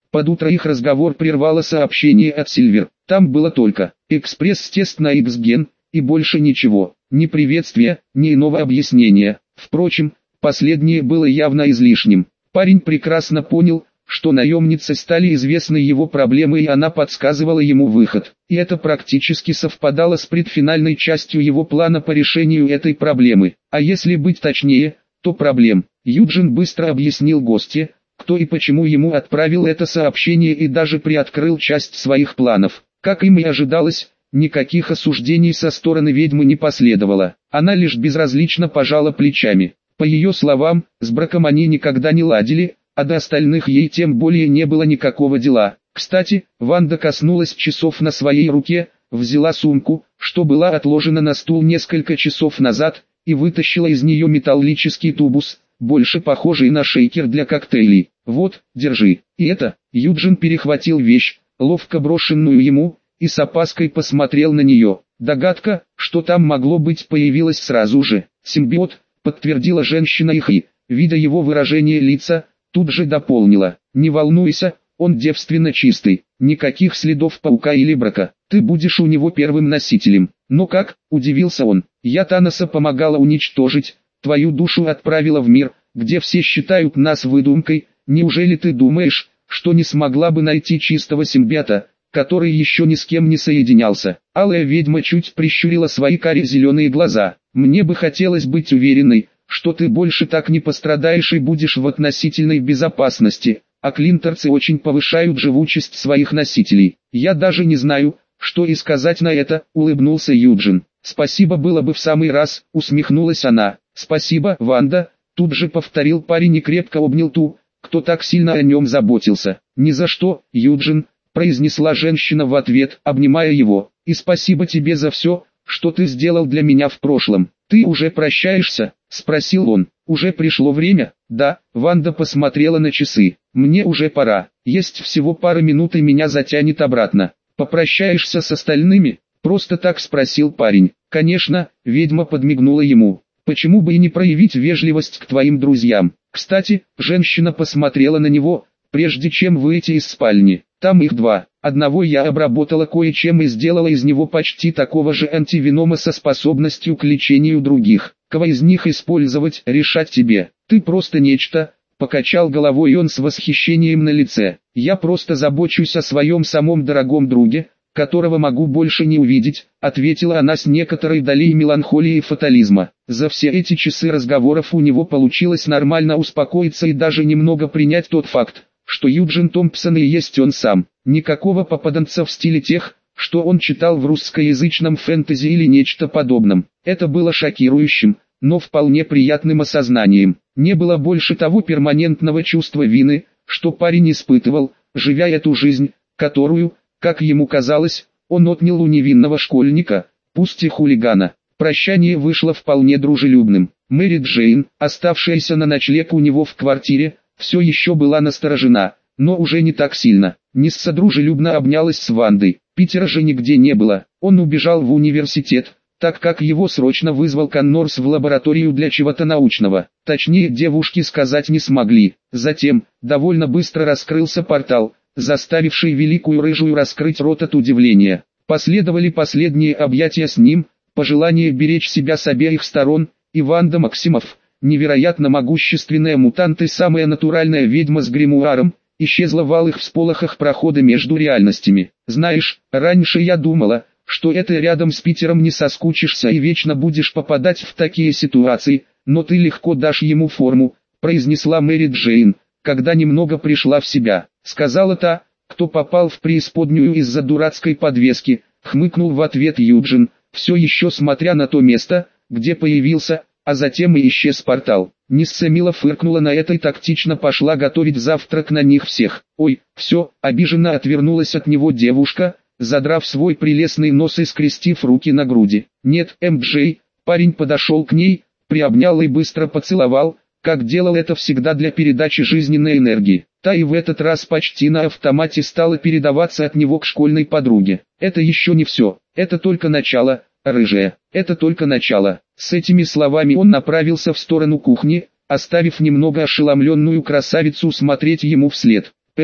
Под утро их разговор прервало сообщение от Сильвер. Там было только «Экспресс-тест на X-ген» и больше ничего. Ни приветствия, ни иного объяснения. Впрочем, последнее было явно излишним. Парень прекрасно понял, что наемнице стали известны его проблемы, и она подсказывала ему выход. И это практически совпадало с предфинальной частью его плана по решению этой проблемы. А если быть точнее, то проблем. Юджин быстро объяснил гостье, кто и почему ему отправил это сообщение, и даже приоткрыл часть своих планов. Как им и ожидалось, никаких осуждений со стороны ведьмы не последовало. Она лишь безразлично пожала плечами. По ее словам, с браком они никогда не ладили, а до остальных ей тем более не было никакого дела. Кстати, Ванда коснулась часов на своей руке, взяла сумку, что была отложена на стул несколько часов назад, и вытащила из нее металлический тубус, больше похожий на шейкер для коктейлей. «Вот, держи». И это, Юджин перехватил вещь, ловко брошенную ему, и с опаской посмотрел на нее. Догадка, что там могло быть, появилась сразу же. «Симбиот», подтвердила женщина и, видя его выражение лица, тут же дополнила: «Не волнуйся, он девственно чистый, никаких следов паука или брака, ты будешь у него первым носителем». «Но как?» – удивился он. «Я Таноса помогала уничтожить, твою душу отправила в мир, где все считают нас выдумкой. Неужели ты думаешь, что не смогла бы найти чистого симбиота, который еще ни с кем не соединялся?» Алая ведьма чуть прищурила свои карие-зеленые глаза. «Мне бы хотелось быть уверенной, что ты больше так не пострадаешь и будешь в относительной безопасности, а клинторцы очень повышают живучесть своих носителей. Я даже не знаю, что и сказать на это», — улыбнулся Юджин. «Спасибо, было бы в самый раз», — усмехнулась она. «Спасибо, Ванда», — тут же повторил парень и крепко обнял ту, кто так сильно о нем заботился. «Ни за что, Юджин», — произнесла женщина в ответ, обнимая его. «И спасибо тебе за все, что ты сделал для меня в прошлом». «Ты уже прощаешься?» — спросил он. «Уже пришло время?» «Да», — Ванда посмотрела на часы. «Мне уже пора. Есть всего пара минут и меня затянет обратно. Попрощаешься с остальными?» Просто так спросил парень. «Конечно», — ведьма подмигнула ему. «Почему бы и не проявить вежливость к твоим друзьям? Кстати», — женщина посмотрела на него, прежде чем выйти из спальни. «Там их два. Одного я обработала кое-чем и сделала из него почти такого же антивенома со способностью к лечению других. Кого из них использовать, решать тебе. Ты просто нечто», — покачал головой он с восхищением на лице. «Я просто забочусь о своем самом дорогом друге, которого могу больше не увидеть», — ответила она с некоторой долей меланхолии и фатализма. За все эти часы разговоров у него получилось нормально успокоиться и даже немного принять тот факт, что Юджин Томпсон и есть он сам. Никакого попаданца в стиле тех, что он читал в русскоязычном фэнтези или нечто подобном. Это было шокирующим, но вполне приятным осознанием. Не было больше того перманентного чувства вины, что парень испытывал, живя эту жизнь, которую, как ему казалось, он отнял у невинного школьника, пусть и хулигана. Прощание вышло вполне дружелюбным. Мэри Джейн, оставшаяся на ночлег у него в квартире, все еще была насторожена, но уже не так сильно. Нисса дружелюбно обнялась с Вандой. Питера же нигде не было. Он убежал в университет, так как его срочно вызвал Коннорс в лабораторию для чего-то научного. Точнее, девушки сказать не смогли. Затем, довольно быстро раскрылся портал, заставивший великую рыжую раскрыть рот от удивления. Последовали последние объятия с ним, пожелание беречь себя с обеих сторон, и Ванда Максимов, невероятно могущественная мутант и самая натуральная ведьма с гримуаром, исчезла в алых всполохах прохода между реальностями. «Знаешь, раньше я думала, что это рядом с Питером не соскучишься и вечно будешь попадать в такие ситуации, но ты легко дашь ему форму», — произнесла Мэри Джейн, когда немного пришла в себя. «Сказала та, кто попал в преисподнюю из-за дурацкой подвески», — хмыкнул в ответ Юджин, все еще смотря на то место, где появился, а затем и исчез портал. Нисса мило фыркнула на это и тактично пошла готовить завтрак на них всех. «Ой, все», — обиженно отвернулась от него девушка, задрав свой прелестный нос и скрестив руки на груди. «Нет, Джей», парень подошел к ней, приобнял и быстро поцеловал, как делал это всегда для передачи жизненной энергии. Та и в этот раз почти на автомате стала передаваться от него к школьной подруге. «Это еще не все, это только начало, рыжая, это только начало». С этими словами он направился в сторону кухни, оставив немного ошеломленную красавицу смотреть ему вслед.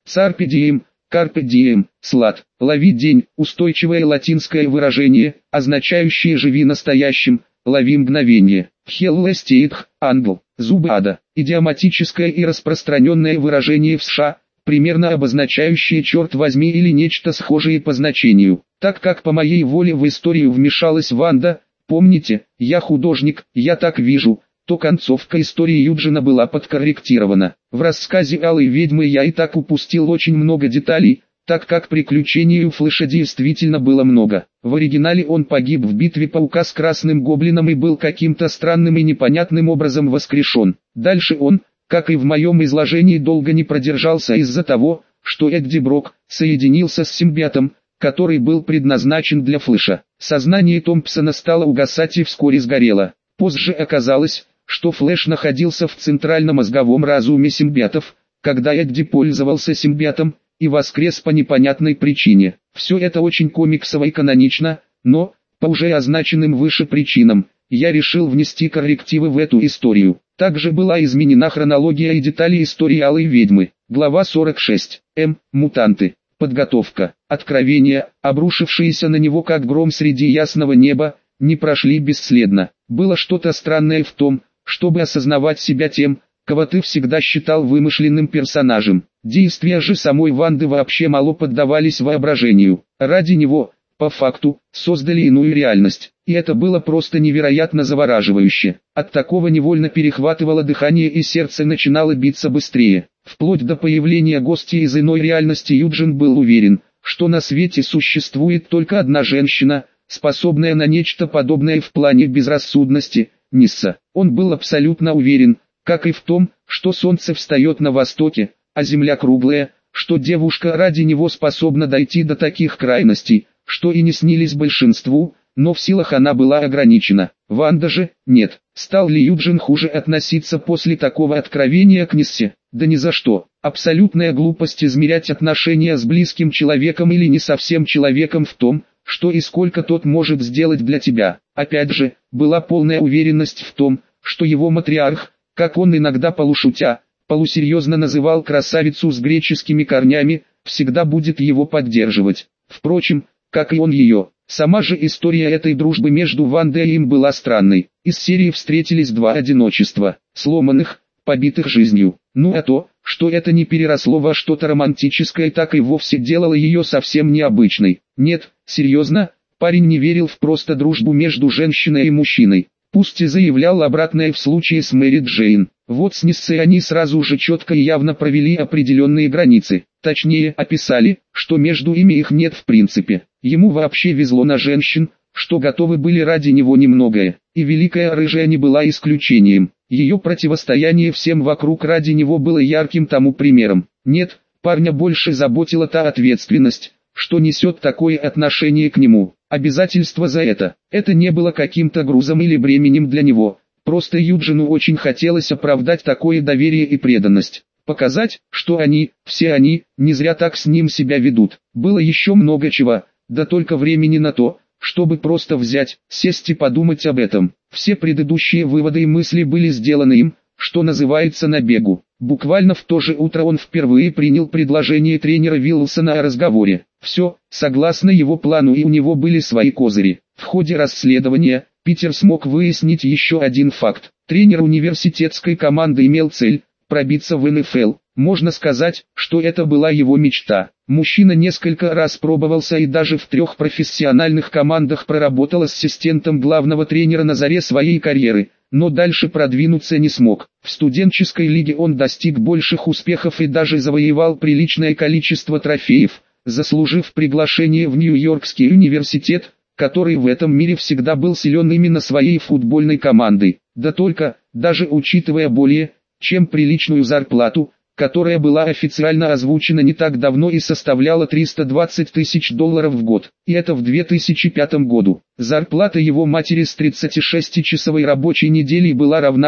Carpe diem, carpe diem, слад, лови день, устойчивое латинское выражение, означающее живи настоящим, лови мгновение. Хеллестейдх, англ, зубы ада, идиоматическое и распространенное выражение в США, примерно обозначающее черт возьми или нечто схожее по значению. Так как по моей воле в историю вмешалась Ванда, помните, я художник, я так вижу, то концовка истории Юджина была подкорректирована. В рассказе «Алой ведьмы» я и так упустил очень много деталей, так как приключений у Флэша действительно было много. В оригинале он погиб в битве Паука с Красным Гоблином и был каким-то странным и непонятным образом воскрешен. Дальше он, как и в моем изложении, долго не продержался из-за того, что Эдди Брок соединился с симбиотом, который был предназначен для Флэша. Сознание Томпсона стало угасать и вскоре сгорело. Позже оказалось, что Флэш находился в центрально-мозговом разуме симбиотов, когда Эдди пользовался симбиотом, и воскрес по непонятной причине. Все это очень комиксово и канонично, но, по уже означенным выше причинам, я решил внести коррективы в эту историю. Также была изменена хронология и детали истории Алой ведьмы. Глава 46. Мутанты. Подготовка. Откровения, обрушившиеся на него как гром среди ясного неба, не прошли бесследно. Было что-то странное в том, чтобы осознавать себя тем, кого ты всегда считал вымышленным персонажем. Действия же самой Ванды вообще мало поддавались воображению. Ради него, по факту, создали иную реальность. И это было просто невероятно завораживающе. От такого невольно перехватывало дыхание и сердце начинало биться быстрее. Вплоть до появления гостя из иной реальности Юджин был уверен, что на свете существует только одна женщина, способная на нечто подобное в плане безрассудности, Нисса. Он был абсолютно уверен, как и в том, что солнце встает на востоке, а земля круглая, что девушка ради него способна дойти до таких крайностей, что и не снились большинству, но в силах она была ограничена. Ванда же, нет. Стал ли Юджин хуже относиться после такого откровения к Ниссе? Да ни за что. Абсолютная глупость измерять отношения с близким человеком или не совсем человеком в том, что и сколько тот может сделать для тебя. Опять же, была полная уверенность в том, что его матриарх, как он иногда полушутя, полусерьезно называл красавицу с греческими корнями, всегда будет его поддерживать. Впрочем, как и он ее. Сама же история этой дружбы между Вандой и им была странной. Из серии встретились два одиночества, сломанных, побитых жизнью. Ну а то, что это не переросло во что-то романтическое, так и вовсе делало ее совсем необычной. Нет, серьезно, парень не верил в просто дружбу между женщиной и мужчиной. Пусть и заявлял обратное в случае с Мэри Джейн. Вот с Ниссой они сразу же четко и явно провели определенные границы. Точнее, описали, что между ими их нет в принципе. Ему вообще везло на женщин, что готовы были ради него немногое. И Великая Рыжая не была исключением. Ее противостояние всем вокруг ради него было ярким тому примером. Нет, парня больше заботила та ответственность, что несет такое отношение к нему. Обязательство за это. Это не было каким-то грузом или бременем для него. Просто Юджину очень хотелось оправдать такое доверие и преданность. Показать, что они, все они, не зря так с ним себя ведут. Было еще много чего, да только времени на то, чтобы просто взять, сесть и подумать об этом. Все предыдущие выводы и мысли были сделаны им, что называется, на бегу. Буквально в то же утро он впервые принял предложение тренера Виллсона о разговоре. Все, согласно его плану, и у него были свои козыри. В ходе расследования, Питер смог выяснить еще один факт. Тренер университетской команды имел цель – пробиться в НФЛ. Можно сказать, что это была его мечта. Мужчина несколько раз пробовался и даже в 3 профессиональных командах проработал ассистентом главного тренера на заре своей карьеры, но дальше продвинуться не смог. В студенческой лиге он достиг больших успехов и даже завоевал приличное количество трофеев, заслужив приглашение в Нью-Йоркский университет, который в этом мире всегда был силен именно своей футбольной командой. Да только, даже учитывая более чем приличную зарплату, которая была официально озвучена не так давно и составляла $320 тысяч в год. И это в 2005 году. Зарплата его матери с 36-часовой рабочей неделей была равна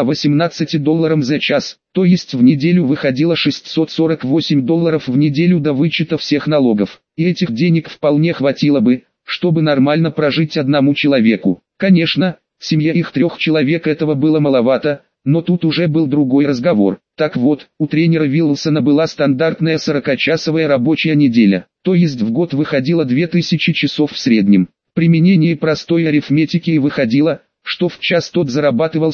$18 за час, то есть в неделю выходило $648 в неделю до вычета всех налогов. И этих денег вполне хватило бы, чтобы нормально прожить одному человеку. Конечно, семье их 3 человек этого было маловато, Но тут уже был другой разговор. Так вот, у тренера Виллсона была стандартная 40-часовая рабочая неделя, то есть в год выходило 2000 часов в среднем. Применение простой арифметики и выходило, что в час тот зарабатывал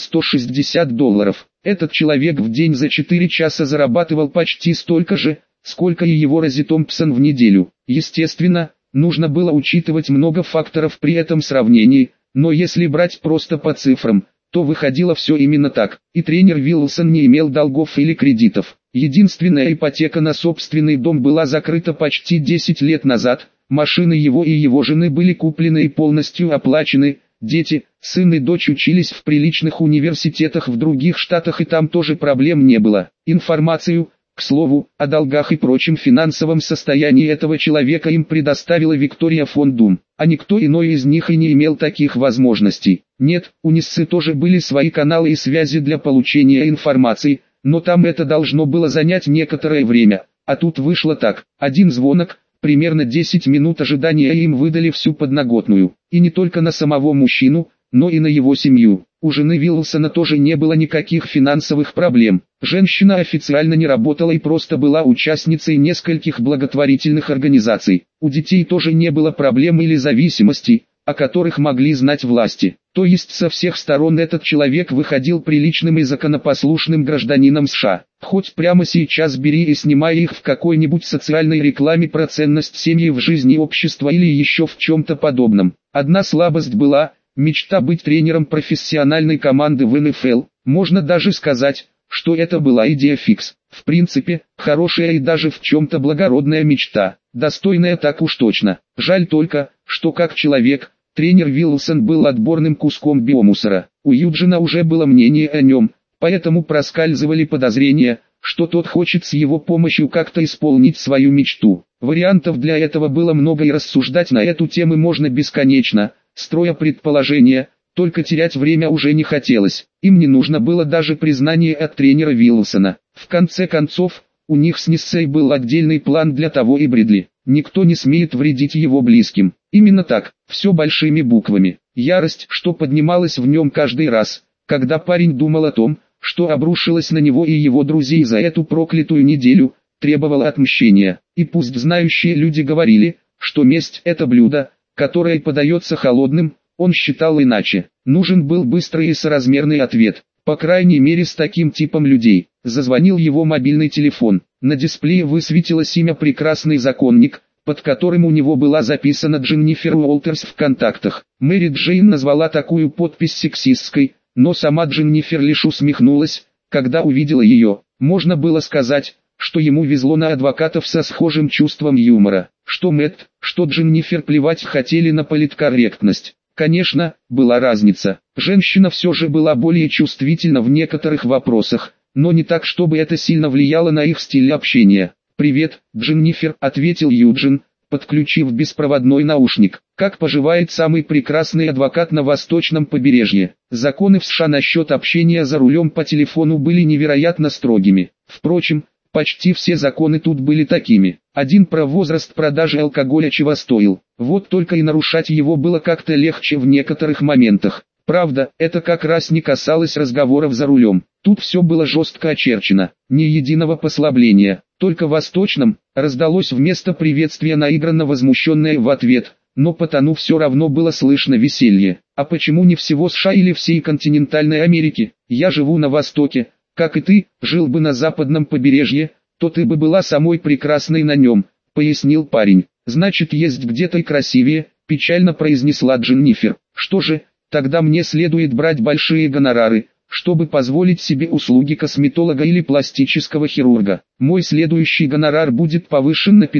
$160. Этот человек в день за 4 часа зарабатывал почти столько же, сколько и его Рози Томпсон в неделю. Естественно, нужно было учитывать много факторов при этом сравнении, но если брать просто по цифрам, то выходило все именно так, и тренер Виллсон не имел долгов или кредитов. Единственная ипотека на собственный дом была закрыта почти 10 лет назад, машины его и его жены были куплены и полностью оплачены, дети, сын и дочь учились в приличных университетах в других штатах и там тоже проблем не было. Информацию, к слову, о долгах и прочем финансовом состоянии этого человека им предоставила Виктория фон Дум, а никто иной из них и не имел таких возможностей. Нет, у Ниссы тоже были свои каналы и связи для получения информации, но там это должно было занять некоторое время, а тут вышло так: один звонок, примерно 10 минут ожидания, и им выдали всю подноготную, и не только на самого мужчину, но и на его семью. У жены Виллсона тоже не было никаких финансовых проблем. Женщина официально не работала и просто была участницей нескольких благотворительных организаций. У детей тоже не было проблем или зависимостей, о которых могли знать власти. То есть со всех сторон этот человек выходил приличным и законопослушным гражданином США. Хоть прямо сейчас бери и снимай их в какой-нибудь социальной рекламе про ценность семьи в жизни общества или еще в чем-то подобном. Одна слабость была: мечта быть тренером профессиональной команды в НФЛ. Можно даже сказать, что это была идея фикс. В принципе, хорошая и даже в чем-то благородная мечта, достойная так уж точно. Жаль только, что как человек, тренер Виллсон был отборным куском биомусора. У Юджина уже было мнение о нем, поэтому проскальзывали подозрения, что тот хочет с его помощью как-то исполнить свою мечту. Вариантов для этого было много и рассуждать на эту тему можно бесконечно, строя предположения, только терять время уже не хотелось. Им не нужно было даже признание от тренера Виллсона. В конце концов, у них с Ниссой был отдельный план для того и Брэдли. Никто не смеет вредить его близким. Именно так, все большими буквами. Ярость, что поднималась в нем каждый раз, когда парень думал о том, что обрушилось на него и его друзей за эту проклятую неделю, требовала отмщения. И пусть знающие люди говорили, что месть – это блюдо, которое подается холодным, он считал иначе. Нужен был быстрый и соразмерный ответ, по крайней мере с таким типом людей. Зазвонил его мобильный телефон. На дисплее высветилось имя «Прекрасный законник», под которым у него была записана Дженнифер Уолтерс в контактах. Мэри Джейн назвала такую подпись сексистской, но сама Дженнифер лишь усмехнулась, когда увидела ее. Можно было сказать, что ему везло на адвокатов со схожим чувством юмора. Что Мэтт, что Дженнифер плевать хотели на политкорректность. Конечно, была разница. Женщина все же была более чувствительна в некоторых вопросах, но не так, чтобы это сильно влияло на их стиль общения. «Привет, Дженнифер», — ответил Юджин, подключив беспроводной наушник. «Как поживает самый прекрасный адвокат на восточном побережье?» Законы в США насчет общения за рулем по телефону были невероятно строгими. Впрочем, почти все законы тут были такими. Один про возраст продажи алкоголя чего стоил. Вот только и нарушать его было как-то легче в некоторых моментах. Правда, это как раз не касалось разговоров за рулем. Тут все было жестко очерчено. Ни единого послабления. Только в восточном раздалось вместо приветствия наигранно возмущенное в ответ. Но по тону все равно было слышно веселье. А почему не всего США или всей континентальной Америки? Я живу на востоке. Как и ты, жил бы на западном побережье, то ты бы была самой прекрасной на нем, пояснил парень. Значит, есть где-то и красивее, печально произнесла Дженнифер. Что же, тогда мне следует брать большие гонорары, чтобы позволить себе услуги косметолога или пластического хирурга. Мой следующий гонорар будет повышен на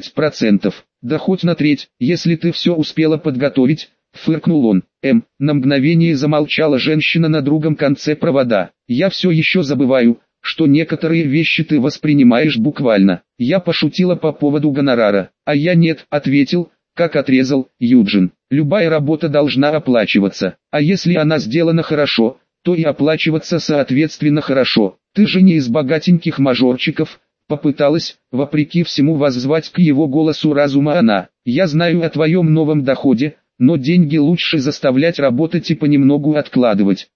15%, да хоть на треть, если ты все успела подготовить, фыркнул он. На мгновение замолчала женщина на другом конце провода. Я все еще забываю, что некоторые вещи ты воспринимаешь буквально. Я пошутила по поводу гонорара, а я нет, ответил, как отрезал Юджин. Любая работа должна оплачиваться, а если она сделана хорошо, то и оплачиваться соответственно хорошо. Ты же не из богатеньких мажорчиков, попыталась, вопреки всему воззвать к его голосу разума она. Я знаю о твоем новом доходе, но деньги лучше заставлять работать и понемногу откладывать.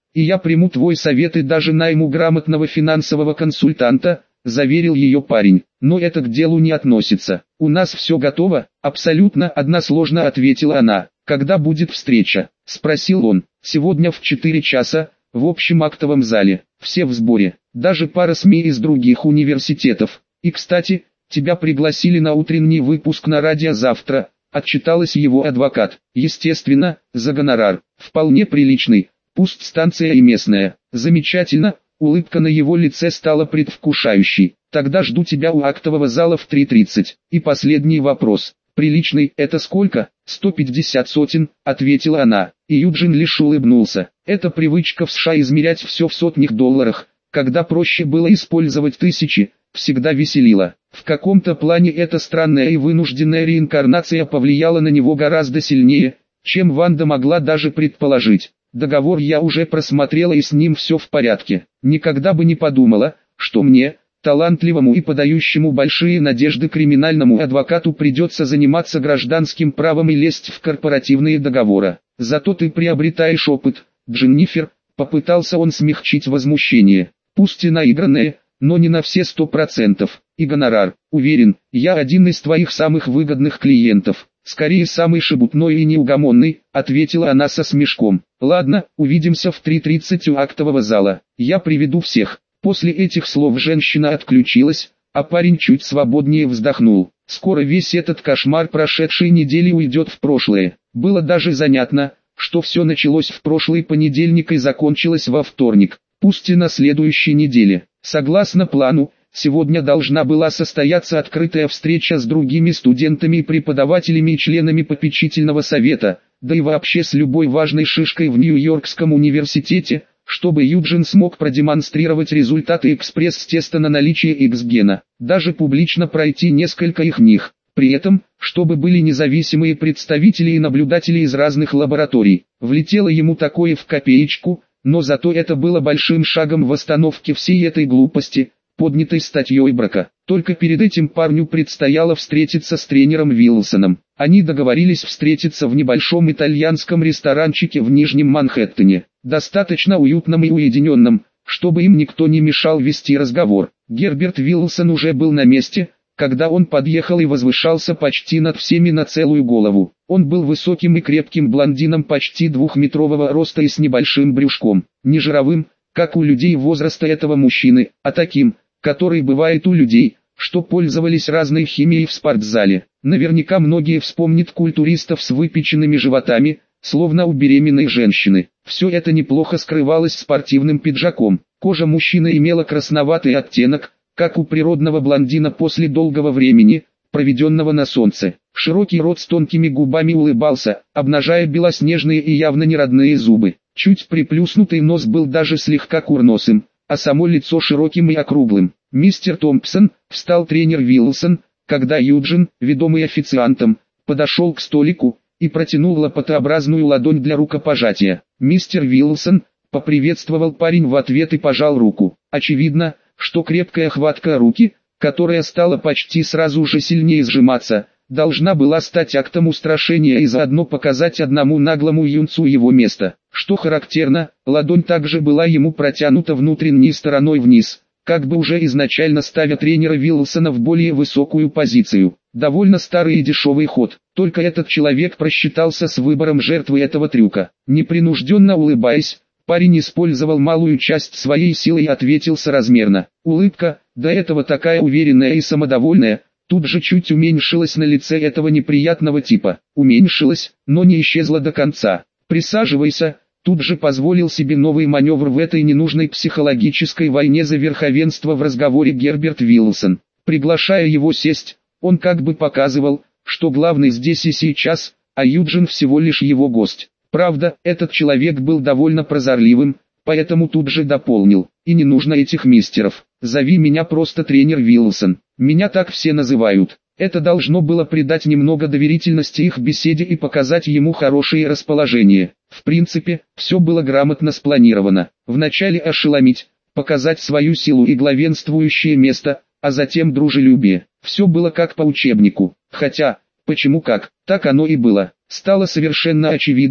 и я приму твой совет и даже найму грамотного финансового консультанта, заверил ее парень. Но это к делу не относится. У нас все готово, абсолютно односложно ответила она. Когда будет встреча? Спросил он. Сегодня в 4 часа, в общем актовом зале. Все в сборе, даже пара СМИ из других университетов. И кстати, тебя пригласили на утренний выпуск на радио завтра, отчиталась его адвокат. Естественно, за гонорар. Вполне приличный, пусть станция и местная. Замечательно, улыбка на его лице стала предвкушающей. Тогда жду тебя у актового зала в 3:30. И последний вопрос. Приличный, это сколько? 150 сотен, ответила она. И Юджин лишь улыбнулся. Эта привычка в США измерять все в сотнях долларах, когда проще было использовать тысячи, всегда веселила. В каком-то плане эта странная и вынужденная реинкарнация повлияла на него гораздо сильнее, чем Ванда могла даже предположить. Договор я уже просмотрела и с ним все в порядке. Никогда бы не подумала, что мне, талантливому и подающему большие надежды криминальному адвокату, придется заниматься гражданским правом и лезть в корпоративные договоры. Зато ты приобретаешь опыт, Дженнифер, попытался он смягчить возмущение. Пусть и наигранное, но не на все 100%. И гонорар, уверен, я один из твоих самых выгодных клиентов. Скорее самый шебутной и неугомонный, ответила она со смешком. Ладно, увидимся в 3:30 у актового зала. Я приведу всех. После этих слов женщина отключилась, а парень чуть свободнее вздохнул. Скоро весь этот кошмар прошедшей недели уйдет в прошлое. Было даже занятно, что все началось в прошлый понедельник и закончилось во вторник, пусть и на следующей неделе. Согласно плану, сегодня должна была состояться открытая встреча с другими студентами и преподавателями и членами попечительного совета, да и вообще с любой важной шишкой в Нью-Йоркском университете, чтобы Юджин смог продемонстрировать результаты экспресс-теста на наличие X-гена, даже публично пройти несколько их них. При этом, чтобы были независимые представители и наблюдатели из разных лабораторий. Влетело ему такое в копеечку, но зато это было большим шагом в остановке всей этой глупости, поднятой статьей Брака. Только перед этим парню предстояло встретиться с тренером Вилсоном. Они договорились встретиться в небольшом итальянском ресторанчике в Нижнем Манхэттене, достаточно уютном и уединенном, чтобы им никто не мешал вести разговор. Герберт Вилсон уже был на месте, когда он подъехал и возвышался почти над всеми на целую голову. Он был высоким и крепким блондином почти 2-метрового роста и с небольшим брюшком, не жировым, как у людей возраста этого мужчины, а таким, который бывает у людей, что пользовались разной химией в спортзале. Наверняка многие вспомнят культуристов с выпеченными животами, словно у беременной женщины. Все это неплохо скрывалось спортивным пиджаком. Кожа мужчины имела красноватый оттенок, как у природного блондина после долгого времени, проведенного на солнце. Широкий рот с тонкими губами улыбался, обнажая белоснежные и явно неродные зубы. Чуть приплюснутый нос был даже слегка курносым, а само лицо широким и округлым. «Мистер Томпсон», встал тренер Вилсон, когда Юджин, ведомый официантом, подошел к столику и протянул лопатообразную ладонь для рукопожатия. «Мистер Вилсон», поприветствовал парень в ответ и пожал руку. Очевидно, что крепкая хватка руки, которая стала почти сразу же сильнее сжиматься, должна была стать актом устрашения и заодно показать одному наглому юнцу его место. Что характерно, ладонь также была ему протянута внутренней стороной вниз, как бы уже изначально ставя тренера Вилсона в более высокую позицию. Довольно старый и дешевый ход, только этот человек просчитался с выбором жертвы этого трюка. Непринужденно улыбаясь, парень использовал малую часть своей силы и ответил соразмерно. Улыбка, до этого такая уверенная и самодовольная, тут же чуть уменьшилась на лице этого неприятного типа. Уменьшилась, но не исчезла до конца. «Присаживайся», тут же позволил себе новый маневр в этой ненужной психологической войне за верховенство в разговоре Герберт Вилсон. Приглашая его сесть, он как бы показывал, что главный здесь и сейчас, а Юджин всего лишь его гость. Правда, этот человек был довольно прозорливым, поэтому тут же дополнил: «И не нужно этих мистеров, зови меня просто тренер Вилсон, меня так все называют». Это должно было придать немного доверительности их беседе и показать ему хорошее расположение. В принципе, все было грамотно спланировано. Вначале ошеломить, показать свою силу и главенствующее место, а затем дружелюбие. Все было как по учебнику. Хотя, почему как, так оно и было. Стало совершенно очевидно,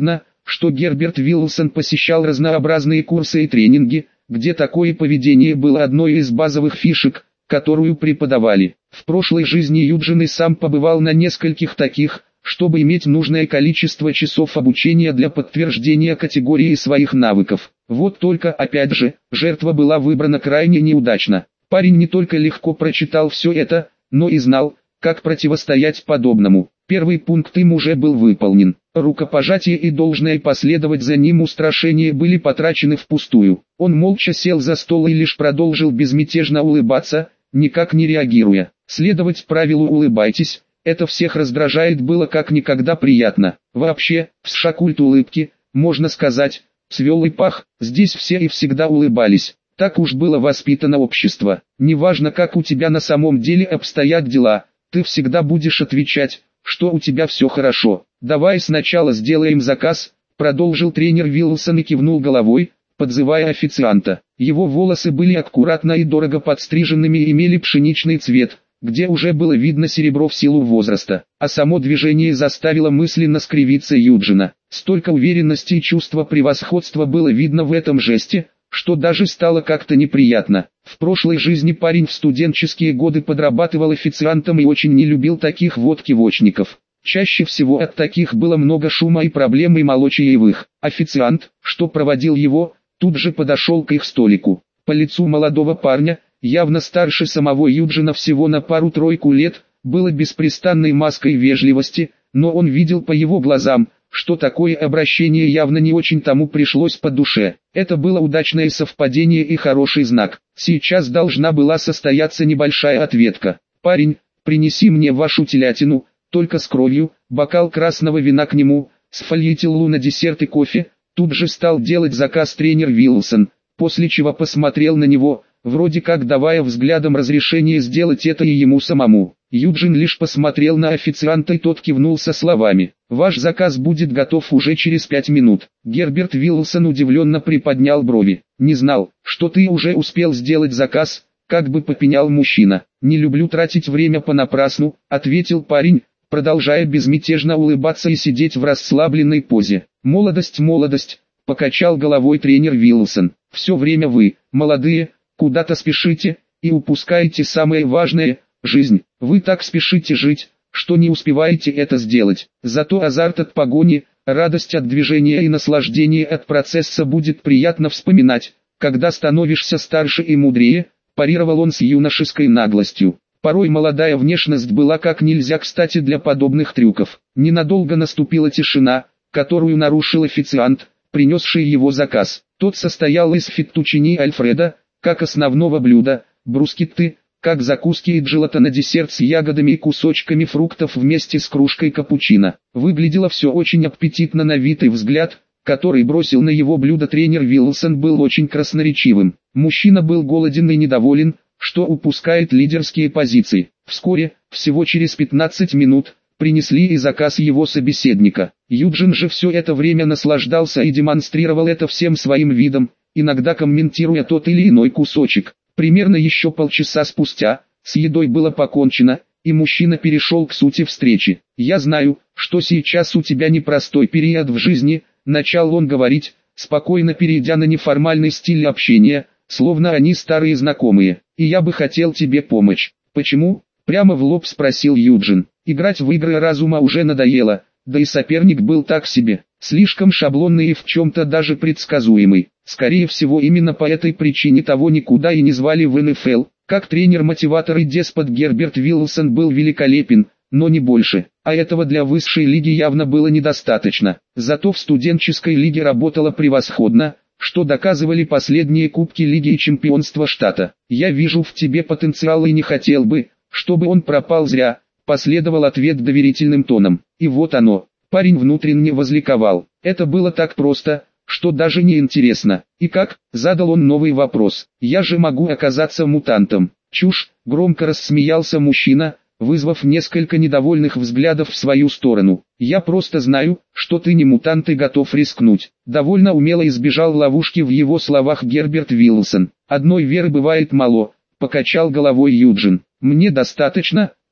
что Герберт Уилсон посещал разнообразные курсы и тренинги, где такое поведение было одной из базовых фишек, которую преподавали. В прошлой жизни Юджин и сам побывал на нескольких таких, чтобы иметь нужное количество часов обучения для подтверждения категории своих навыков. Вот только опять же, жертва была выбрана крайне неудачно. Парень не только легко прочитал все это, но и знал, как противостоять подобному. Первый пункт им уже был выполнен. Рукопожатие и должное последовать за ним устрашение были потрачены впустую. Он молча сел за стол и лишь продолжил безмятежно улыбаться, никак не реагируя. Следовать правилу «улыбайтесь», это всех раздражает, было как никогда приятно. Вообще, в США культ улыбки, можно сказать, цвел и пах, здесь все и всегда улыбались. Так уж было воспитано общество. Неважно, как у тебя на самом деле обстоят дела, ты всегда будешь отвечать, что у тебя все хорошо. «Давай сначала сделаем заказ», — продолжил тренер Уилсон и кивнул головой, подзывая официанта. Его волосы были аккуратно и дорого подстриженными и имели пшеничный цвет, где уже было видно серебро в силу возраста, а само движение заставило мысленно скривиться Юджина. Столько уверенности и чувства превосходства было видно в этом жесте, что даже стало как-то неприятно. В прошлой жизни парень в студенческие годы подрабатывал официантом и очень не любил таких вот кивочников. Чаще всего от таких было много шума и проблем и молчаливых. Официант, что проводил его, тут же подошел к их столику. По лицу молодого парня, явно старше самого Юджина всего на пару-тройку лет, было беспрестанной маской вежливости, но он видел по его глазам, что такое обращение явно не очень тому пришлось по душе. Это было удачное совпадение и хороший знак. Сейчас должна была состояться небольшая ответка. «Парень, принеси мне вашу телятину, только с кровью», бокал красного вина к нему, сфольетилу на десерт и кофе. Тут же стал делать заказ тренер Уилсон, после чего посмотрел на него, вроде как давая взглядом разрешение сделать это и ему самому. Юджин лишь посмотрел на официанта и тот кивнул со словами: «Ваш заказ будет готов уже через 5 минут». Герберт Уилсон удивленно приподнял брови. «Не знал, что ты уже успел сделать заказ», как бы попенял мужчина. «Не люблю тратить время понапрасну», ответил парень, продолжая безмятежно улыбаться и сидеть в расслабленной позе. «Молодость, молодость», покачал головой тренер Уилсон. «Все время вы, молодые, куда-то спешите, и упускаете самое важное – жизнь. Вы так спешите жить, что не успеваете это сделать. Зато азарт от погони, радость от движения и наслаждение от процесса будет приятно вспоминать, когда становишься старше и мудрее», парировал он с юношеской наглостью. Порой молодая внешность была как нельзя кстати для подобных трюков. Ненадолго наступила тишина, которую нарушил официант, принесший его заказ. Тот состоял из феттучини Альфредо, как основного блюда, брускетты, как закуски и джелато на десерт с ягодами и кусочками фруктов вместе с кружкой капучино. Выглядело все очень аппетитно на вид, и взгляд, который бросил на его блюдо тренер Уилсон, был очень красноречивым. Мужчина был голоден и недоволен, что упускает лидерские позиции. Вскоре, всего через 15 минут, принесли и заказ его собеседника. Юджин же все это время наслаждался и демонстрировал это всем своим видом, иногда комментируя тот или иной кусочек. Примерно еще полчаса спустя, с едой было покончено, и мужчина перешел к сути встречи. «Я знаю, что сейчас у тебя непростой период в жизни», начал он говорить, спокойно перейдя на неформальный стиль общения, словно они старые знакомые. «И я бы хотел тебе помочь». «Почему?» — прямо в лоб спросил Юджин. Играть в игры разума уже надоело, да и соперник был так себе, слишком шаблонный и в чем-то даже предсказуемый. Скорее всего именно по этой причине того никуда и не звали в НФЛ. Как тренер-мотиватор и деспот Герберт Уилсон был великолепен, но не больше, а этого для высшей лиги явно было недостаточно. Зато в студенческой лиге работало превосходно, что доказывали последние кубки лиги и чемпионства штата. «Я вижу в тебе потенциал и не хотел бы, чтобы он пропал зря», последовал ответ доверительным тоном. И вот оно, парень внутренне возликовал. Это было так просто, что даже не интересно. «И как?» — задал он новый вопрос. «Я же могу оказаться мутантом». «Чушь!» — громко рассмеялся мужчина, вызвав несколько недовольных взглядов в свою сторону. «Я просто знаю, что ты не мутант и готов рискнуть». Довольно умело избежал ловушки в его словах Герберт Уилсон. «Одной веры бывает мало», — покачал головой Юджин. «Мне достаточно»,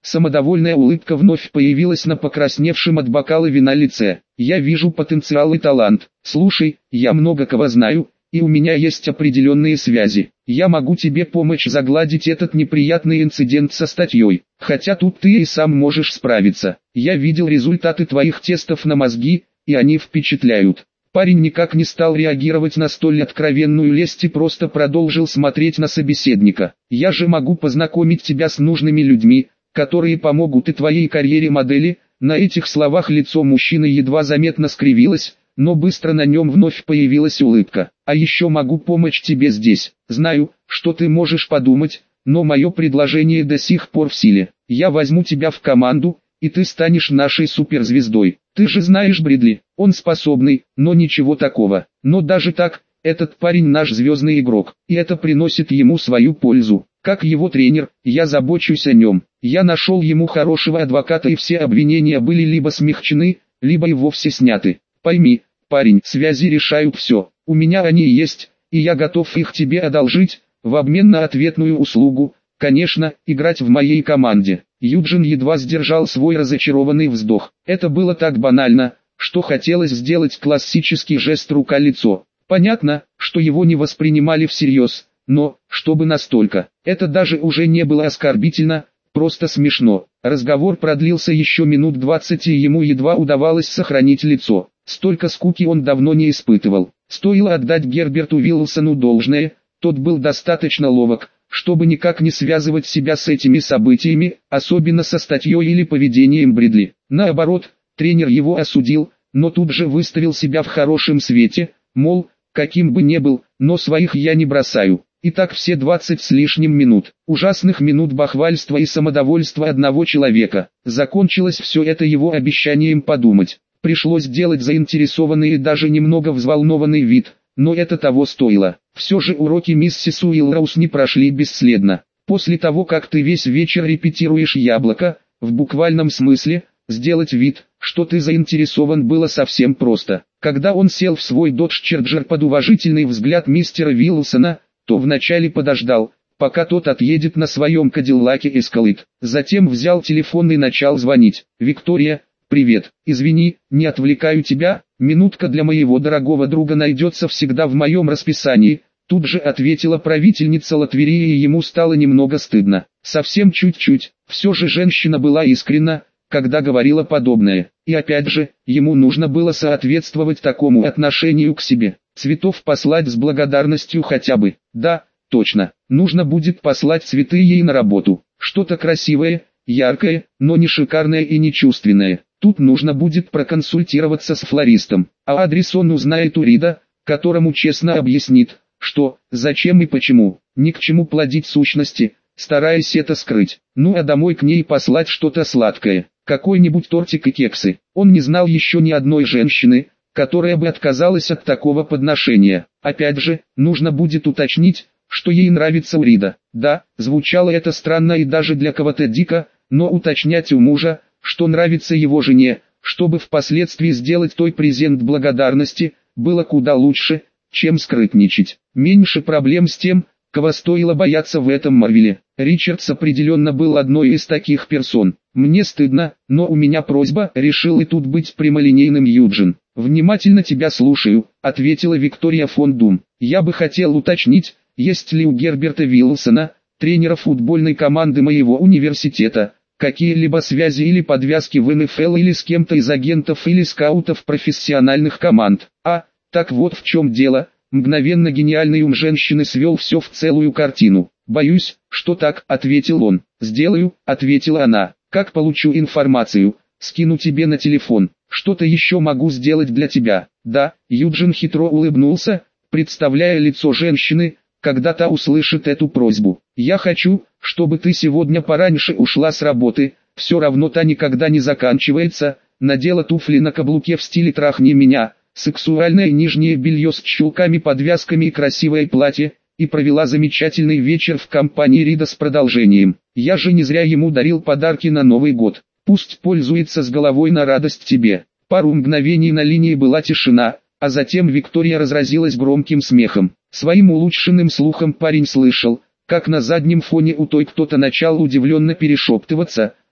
Самодовольная улыбка вновь появилась на покрасневшем от бокала вина лице. «Я вижу потенциал и талант. Слушай, я много кого знаю, и у меня есть определенные связи. Я могу тебе помочь загладить этот неприятный инцидент со статьей. Хотя тут ты и сам можешь справиться. Я видел результаты твоих тестов на мозги, и они впечатляют». Парень никак не стал реагировать на столь откровенную лесть и просто продолжил смотреть на собеседника. «Я же могу познакомить тебя с нужными людьми, которые помогут и твоей карьере модели». На этих словах лицо мужчины едва заметно скривилось, но быстро на нем вновь появилась улыбка. «А еще могу помочь тебе здесь. Знаю, что ты можешь подумать, но мое предложение до сих пор в силе. Я возьму тебя в команду, и ты станешь нашей суперзвездой. Ты же знаешь Бридли, он способный, но ничего такого. Но даже так, этот парень наш звездный игрок, и это приносит ему свою пользу. Как его тренер, я забочусь о нем. Я нашел ему хорошего адвоката, и все обвинения были либо смягчены, либо и вовсе сняты. Пойми, парень, связи решают все. У меня они есть, и я готов их тебе одолжить, в обмен на ответную услугу, конечно, играть в моей команде». Юджин едва сдержал свой разочарованный вздох. Это было так банально, что хотелось сделать классический жест рука-лицо. Понятно, что его не воспринимали всерьез, но, чтобы настолько, это даже уже не было оскорбительно, просто смешно. Разговор продлился еще минут 20, и ему едва удавалось сохранить лицо. Столько скуки он давно не испытывал. Стоило отдать Герберту Виллсону должное, тот был достаточно ловок, чтобы никак не связывать себя с этими событиями, особенно со статьей или поведением Бридли. Наоборот, тренер его осудил, но тут же выставил себя в хорошем свете, мол, каким бы ни был, но своих я не бросаю. И так все 20 с лишним минут, ужасных минут бахвальства и самодовольства одного человека. Закончилось все это его обещанием подумать. Пришлось делать заинтересованный и даже немного взволнованный вид, но это того стоило. Все же уроки миссис Уилроуз не прошли бесследно. После того, как ты весь вечер репетируешь яблоко, в буквальном смысле, сделать вид, что ты заинтересован, было совсем просто. Когда он сел в свой Dodge Charger под уважительный взгляд мистера Виллсона, то вначале подождал, пока тот отъедет на своем Кадиллаке Escalade. Затем взял телефон и начал звонить. «Виктория, привет, извини, не отвлекаю тебя, минутка для моего дорогого друга найдется всегда в моем расписании», тут же ответила правительница Латверии, и ему стало немного стыдно. Совсем чуть-чуть, все же женщина была искренна, когда говорила подобное. И опять же, ему нужно было соответствовать такому отношению к себе. Цветов послать с благодарностью хотя бы. Да, точно, нужно будет послать цветы ей на работу. Что-то красивое, яркое, но не шикарное и не чувственное. Тут нужно будет проконсультироваться с флористом, а адрес он узнает у Рида, которому честно объяснит, что, зачем и почему. Ни к чему плодить сущности, стараясь это скрыть. Ну а домой к ней послать что-то сладкое, какой-нибудь тортик и кексы. Он не знал еще ни одной женщины, которая бы отказалась от такого подношения. Опять же, нужно будет уточнить, что ей нравится у Рида. Да, звучало это странно и даже для кого-то дико, но уточнять у мужа, что нравится его жене, чтобы впоследствии сделать той презент благодарности, было куда лучше, чем скрытничать. Меньше проблем с тем, кого стоило бояться в этом Марвеле. Ричардс определенно был одной из таких персон. «Мне стыдно, но у меня просьба», — решил и тут быть прямолинейным Юджин. «Внимательно тебя слушаю», — ответила Виктория фон Дум. «Я бы хотел уточнить, есть ли у Герберта Виллсона, тренера футбольной команды моего университета, какие-либо связи или подвязки в НФЛ или с кем-то из агентов или скаутов профессиональных команд. А, так вот в чем дело». Мгновенно гениальный ум женщины свел все в целую картину. «Боюсь, что так», — ответил он. «Сделаю», — ответила она. «Как получу информацию, скину тебе на телефон. Что-то еще могу сделать для тебя». «Да», — Юджин хитро улыбнулся, представляя лицо женщины, когда та услышит эту просьбу. «Я хочу, чтобы ты сегодня пораньше ушла с работы, все равно та никогда не заканчивается, надела туфли на каблуке в стиле «трахни меня», сексуальное нижнее белье с чулками-подвязками и красивое платье, и провела замечательный вечер в компании Рида с продолжением. Я же не зря ему дарил подарки на Новый год. Пусть пользуется с головой на радость тебе». Пару мгновений на линии была тишина, а затем Виктория разразилась громким смехом. Своим улучшенным слухом парень слышал, как на заднем фоне у той кто-то начал удивленно перешептываться,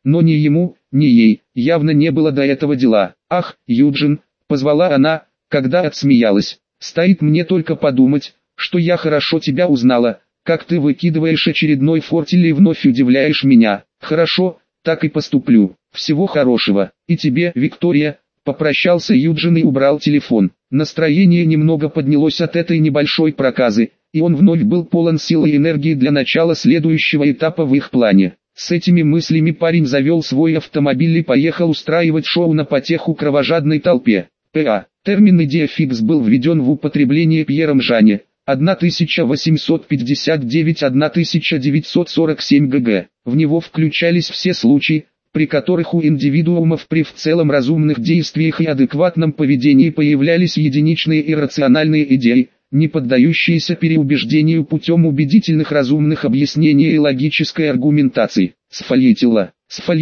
но ни ему, ни ей явно не было до этого дела. «Ах, Юджин», — позвала она, когда отсмеялась, — «стоит мне только подумать, что я хорошо тебя узнала, как ты выкидываешь очередной фортель и вновь удивляешь меня. Хорошо, так и поступлю. Всего хорошего. И тебе, Виктория». Попрощался Юджин и убрал телефон. Настроение немного поднялось от этой небольшой проказы, и он вновь был полон сил и энергии для начала следующего этапа в их плане. С этими мыслями парень завел свой автомобиль и поехал устраивать шоу на потеху кровожадной толпе. П.А. Термин «идеофикс» был введен в употребление Пьером Жане 1859-1947 ГГ. В него включались все случаи, при которых у индивидуумов при в целом разумных действиях и адекватном поведении появлялись единичные иррациональные идеи, не поддающиеся переубеждению путем убедительных разумных объяснений и логической аргументации. Сфалетила,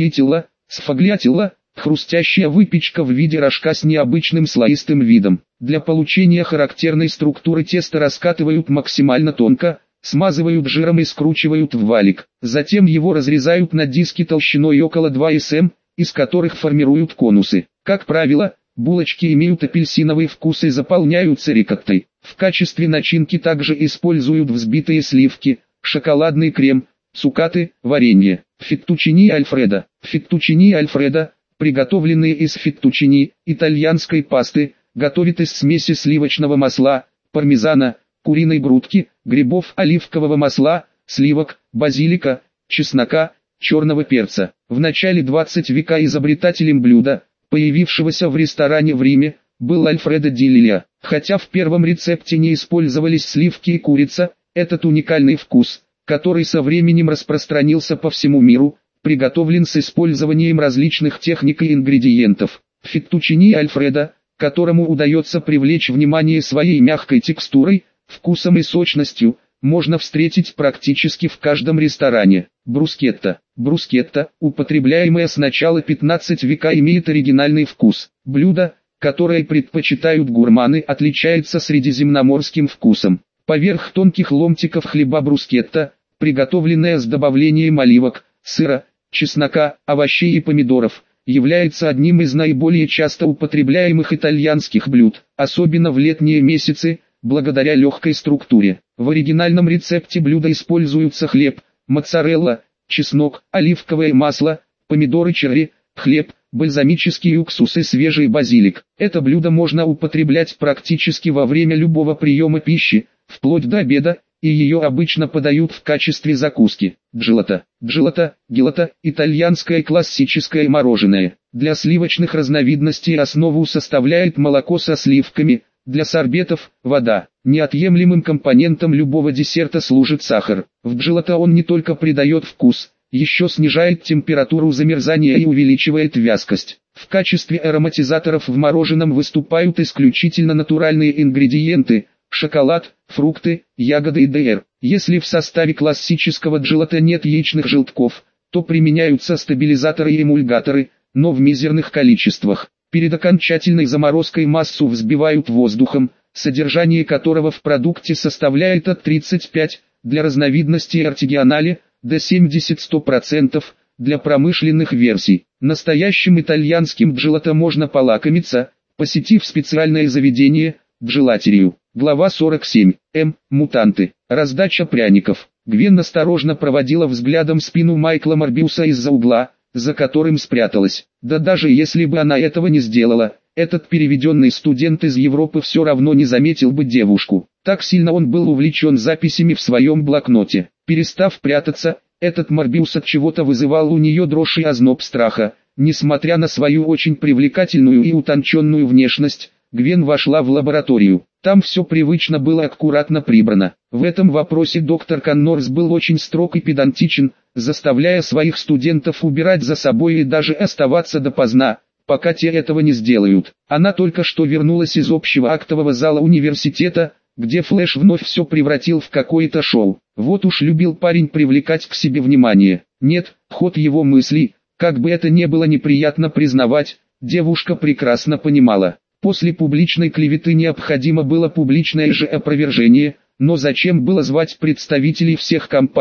сфаглятила, хрустящая выпечка в виде рожка с необычным слоистым видом. Для получения характерной структуры теста раскатывают максимально тонко, смазывают жиром и скручивают в валик. Затем его разрезают на диски толщиной около 2 см, из которых формируют конусы. Как правило, булочки имеют апельсиновый вкус и заполняются рикоттой. В качестве начинки также используют взбитые сливки, шоколадный крем, цукаты, варенье. Феттучини Альфредо. Феттучини Альфредо, приготовленные из феттучини, итальянской пасты, готовят из смеси сливочного масла, пармезана, куриной грудки, грибов, оливкового масла, сливок, базилика, чеснока, черного перца. В начале 20 века изобретателем блюда, появившегося в ресторане в Риме, был Альфредо ди Лилья. Хотя в первом рецепте не использовались сливки и курица, этот уникальный вкус, который со временем распространился по всему миру, приготовлен с использованием различных техник и ингредиентов. Феттучини Альфредо, которому удается привлечь внимание своей мягкой текстурой, вкусом и сочностью, можно встретить практически в каждом ресторане. Брускетта. Брускетта, употребляемая с начала 15 века, имеет оригинальный вкус. Блюдо, которое предпочитают гурманы, отличается средиземноморским вкусом. Поверх тонких ломтиков хлеба брускетта, приготовленная с добавлением оливок, сыра, чеснока, овощей и помидоров, является одним из наиболее часто употребляемых итальянских блюд, особенно в летние месяцы, благодаря легкой структуре. В оригинальном рецепте блюда используются хлеб, моцарелла, чеснок, оливковое масло, помидоры черри, хлеб, бальзамический уксус и свежий базилик. Это блюдо можно употреблять практически во время любого приема пищи, вплоть до обеда, и ее обычно подают в качестве закуски. Джелато. Джелато, гелато, итальянское классическое мороженое. Для сливочных разновидностей основу составляет молоко со сливками, для сорбетов – вода. Неотъемлемым компонентом любого десерта служит сахар. В джелато он не только придает вкус, еще снижает температуру замерзания и увеличивает вязкость. В качестве ароматизаторов в мороженом выступают исключительно натуральные ингредиенты – шоколад, фрукты, ягоды и д.р. Если в составе классического джелато нет яичных желтков, то применяются стабилизаторы и эмульгаторы, но в мизерных количествах. Перед окончательной заморозкой массу взбивают воздухом, содержание которого в продукте составляет от 35, для разновидностей артигионали, до 70-100%, для промышленных версий. Настоящим итальянским джелато можно полакомиться, посетив специальное заведение, джелатерию. Глава 47. Мутанты. Раздача пряников. Гвен осторожно проводила взглядом спину Майкла Морбиуса из-за угла, за которым спряталась. Да даже если бы она этого не сделала, этот переведенный студент из Европы все равно не заметил бы девушку. Так сильно он был увлечен записями в своем блокноте. Перестав прятаться, этот Морбиус от чего-то вызывал у нее дрожь и озноб страха. Несмотря на свою очень привлекательную и утонченную внешность, Гвен вошла в лабораторию. Там все привычно было аккуратно прибрано. В этом вопросе доктор Коннорс был очень строг и педантичен, заставляя своих студентов убирать за собой и даже оставаться допоздна, пока те этого не сделают. Она только что вернулась из общего актового зала университета, где Флэш вновь все превратил в какое-то шоу. Вот уж любил парень привлекать к себе внимание. Нет, ход его мыслей, как бы это ни было неприятно признавать, девушка прекрасно понимала. После публичной клеветы необходимо было публичное же опровержение, но зачем было звать представителей всех компаний,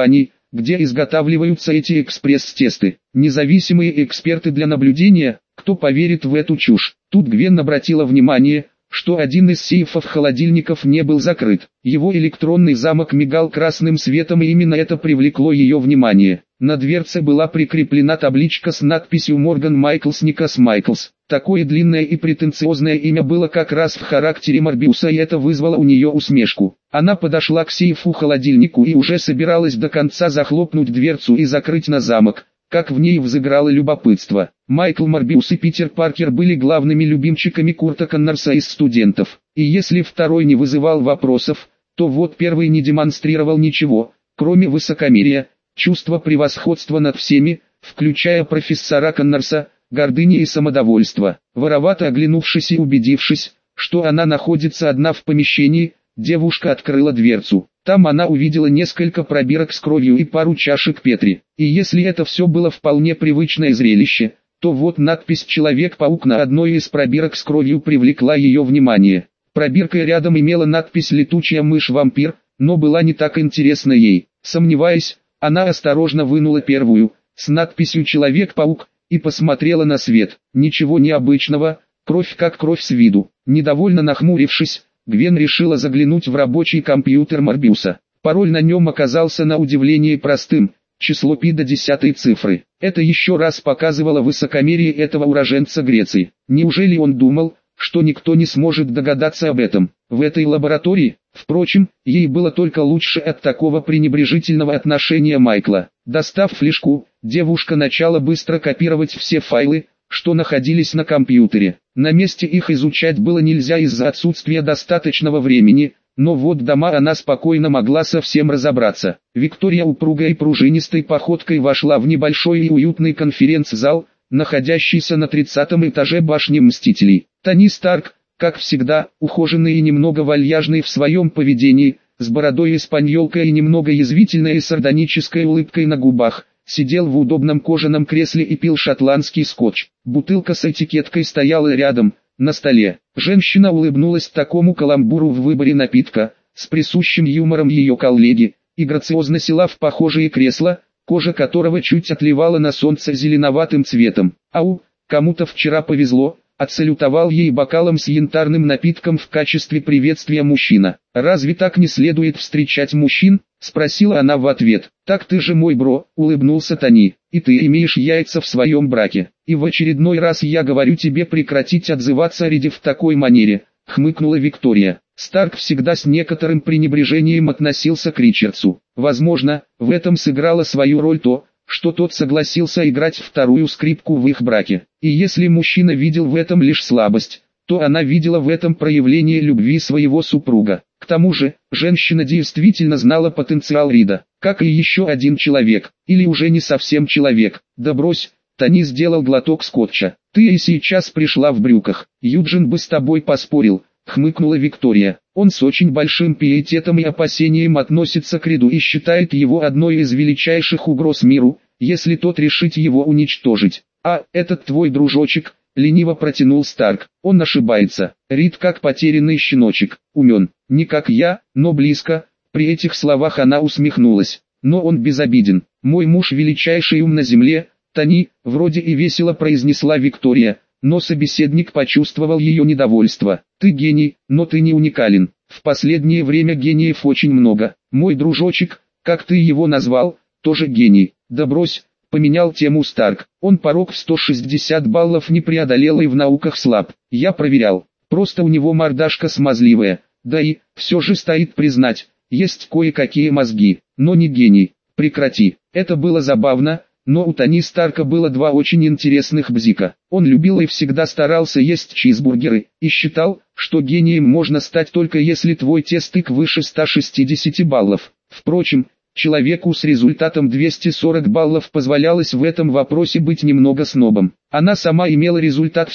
где изготавливаются эти экспресс-тесты. Независимые эксперты для наблюдения, кто поверит в эту чушь. Тут Гвен обратила внимание, что один из сейфов холодильников не был закрыт. Его электронный замок мигал красным светом, и именно это привлекло ее внимание. На дверце была прикреплена табличка с надписью «Морган Майклс Никас Майклс». Такое длинное и претенциозное имя было как раз в характере Морбиуса, и это вызвало у нее усмешку. Она подошла к сейфу-холодильнику и уже собиралась до конца захлопнуть дверцу и закрыть на замок, как в ней взыграло любопытство. Майкл Морбиус и Питер Паркер были главными любимчиками Курта Коннорса из «Студентов». И если второй не вызывал вопросов, то вот первый не демонстрировал ничего, кроме высокомерия, чувства превосходства над всеми, включая профессора Коннорса, гордыни и самодовольства. Воровато оглянувшись и убедившись, что она находится одна в помещении, девушка открыла дверцу. Там она увидела несколько пробирок с кровью и пару чашек Петри. И если это все было вполне привычное зрелище, то вот надпись «Человек-паук» на одной из пробирок с кровью привлекла ее внимание. Пробирка рядом имела надпись «Летучая мышь-вампир», но была не так интересна ей. Сомневаясь, она осторожно вынула первую, с надписью «Человек-паук», и посмотрела на свет. Ничего необычного, кровь как кровь с виду. Недовольно нахмурившись, Гвен решила заглянуть в рабочий компьютер Морбиуса. Пароль на нем оказался на удивление простым, число π до 10 цифры. Это еще раз показывало высокомерие этого уроженца Греции. Неужели он думал, что никто не сможет догадаться об этом? В этой лаборатории, впрочем, ей было только лучше от такого пренебрежительного отношения Майкла. Достав флешку, девушка начала быстро копировать все файлы, что находились на компьютере. На месте их изучать было нельзя из-за отсутствия достаточного времени, но вот дома она спокойно могла со всем разобраться. Виктория упругой и пружинистой походкой вошла в небольшой и уютный конференц-зал, находящийся на 30-м этаже башни Мстителей. Тони Старк, как всегда, ухоженный и немного вальяжный в своем поведении, с бородой-испаньолкой и немного язвительной и сардонической улыбкой на губах, сидел в удобном кожаном кресле и пил шотландский скотч. Бутылка с этикеткой стояла рядом, на столе. Женщина улыбнулась такому каламбуру в выборе напитка, с присущим юмором ее коллеги, и грациозно села в похожее кресло, кожа которого чуть отливала на солнце зеленоватым цветом. «Ау, кому-то вчера повезло», — отсалютовал ей бокалом с янтарным напитком в качестве приветствия мужчина. «Разве так не следует встречать мужчин?» — спросила она в ответ. «Так ты же мой бро», — улыбнулся Тони, — «и ты имеешь яйца в своем браке. И в очередной раз я говорю тебе прекратить отзываться о Риде в такой манере», — хмыкнула Виктория. Старк всегда с некоторым пренебрежением относился к Ричардсу. Возможно, в этом сыграло свою роль то, что тот согласился играть вторую скрипку в их браке. И если мужчина видел в этом лишь слабость, то она видела в этом проявление любви своего супруга. К тому же, женщина действительно знала потенциал Рида, как и еще один человек, или уже не совсем человек. «Да брось», Тони сделал глоток скотча. «Ты и сейчас пришла в брюках. Юджин бы с тобой поспорил», — хмыкнула Виктория. «Он с очень большим пиететом и опасением относится к Риду и считает его одной из величайших угроз миру, если тот решит его уничтожить. А этот твой дружочек», — лениво протянул Старк. «Он ошибается. Рид как потерянный щеночек, умен, не как я, но близко». При этих словах она усмехнулась. «Но он безобиден. Мой муж величайший ум на земле, Тони», — вроде и весело произнесла Виктория, но собеседник почувствовал ее недовольство. «Ты гений, но ты не уникален. В последнее время гениев очень много. Мой дружочек, как ты его назвал, тоже гений». «Да брось», — поменял тему Старк. «Он порог в 160 баллов не преодолел и в науках слаб. Я проверял. Просто у него мордашка смазливая. Да и, все же стоит признать, есть кое-какие мозги, но не гений. Прекрати». Это было забавно. Но у Тони Старка было два очень интересных бзика. Он любил и всегда старался есть чизбургеры, и считал, что гением можно стать только если твой тестик выше 160 баллов. Впрочем, человеку с результатом 240 баллов позволялось в этом вопросе быть немного снобом. Она сама имела результат в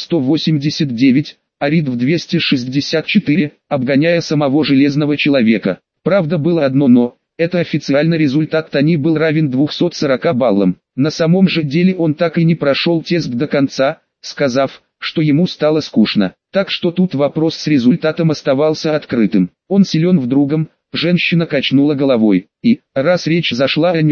189, а Рид в 264, обгоняя самого Железного Человека. Правда, было одно «но». Это официально результат Тони был равен 240 баллам. На самом же деле он так и не прошел тест до конца, сказав, что ему стало скучно. Так что тут вопрос с результатом оставался открытым. Он силен в другом, женщина качнула головой. И, раз речь зашла о нем,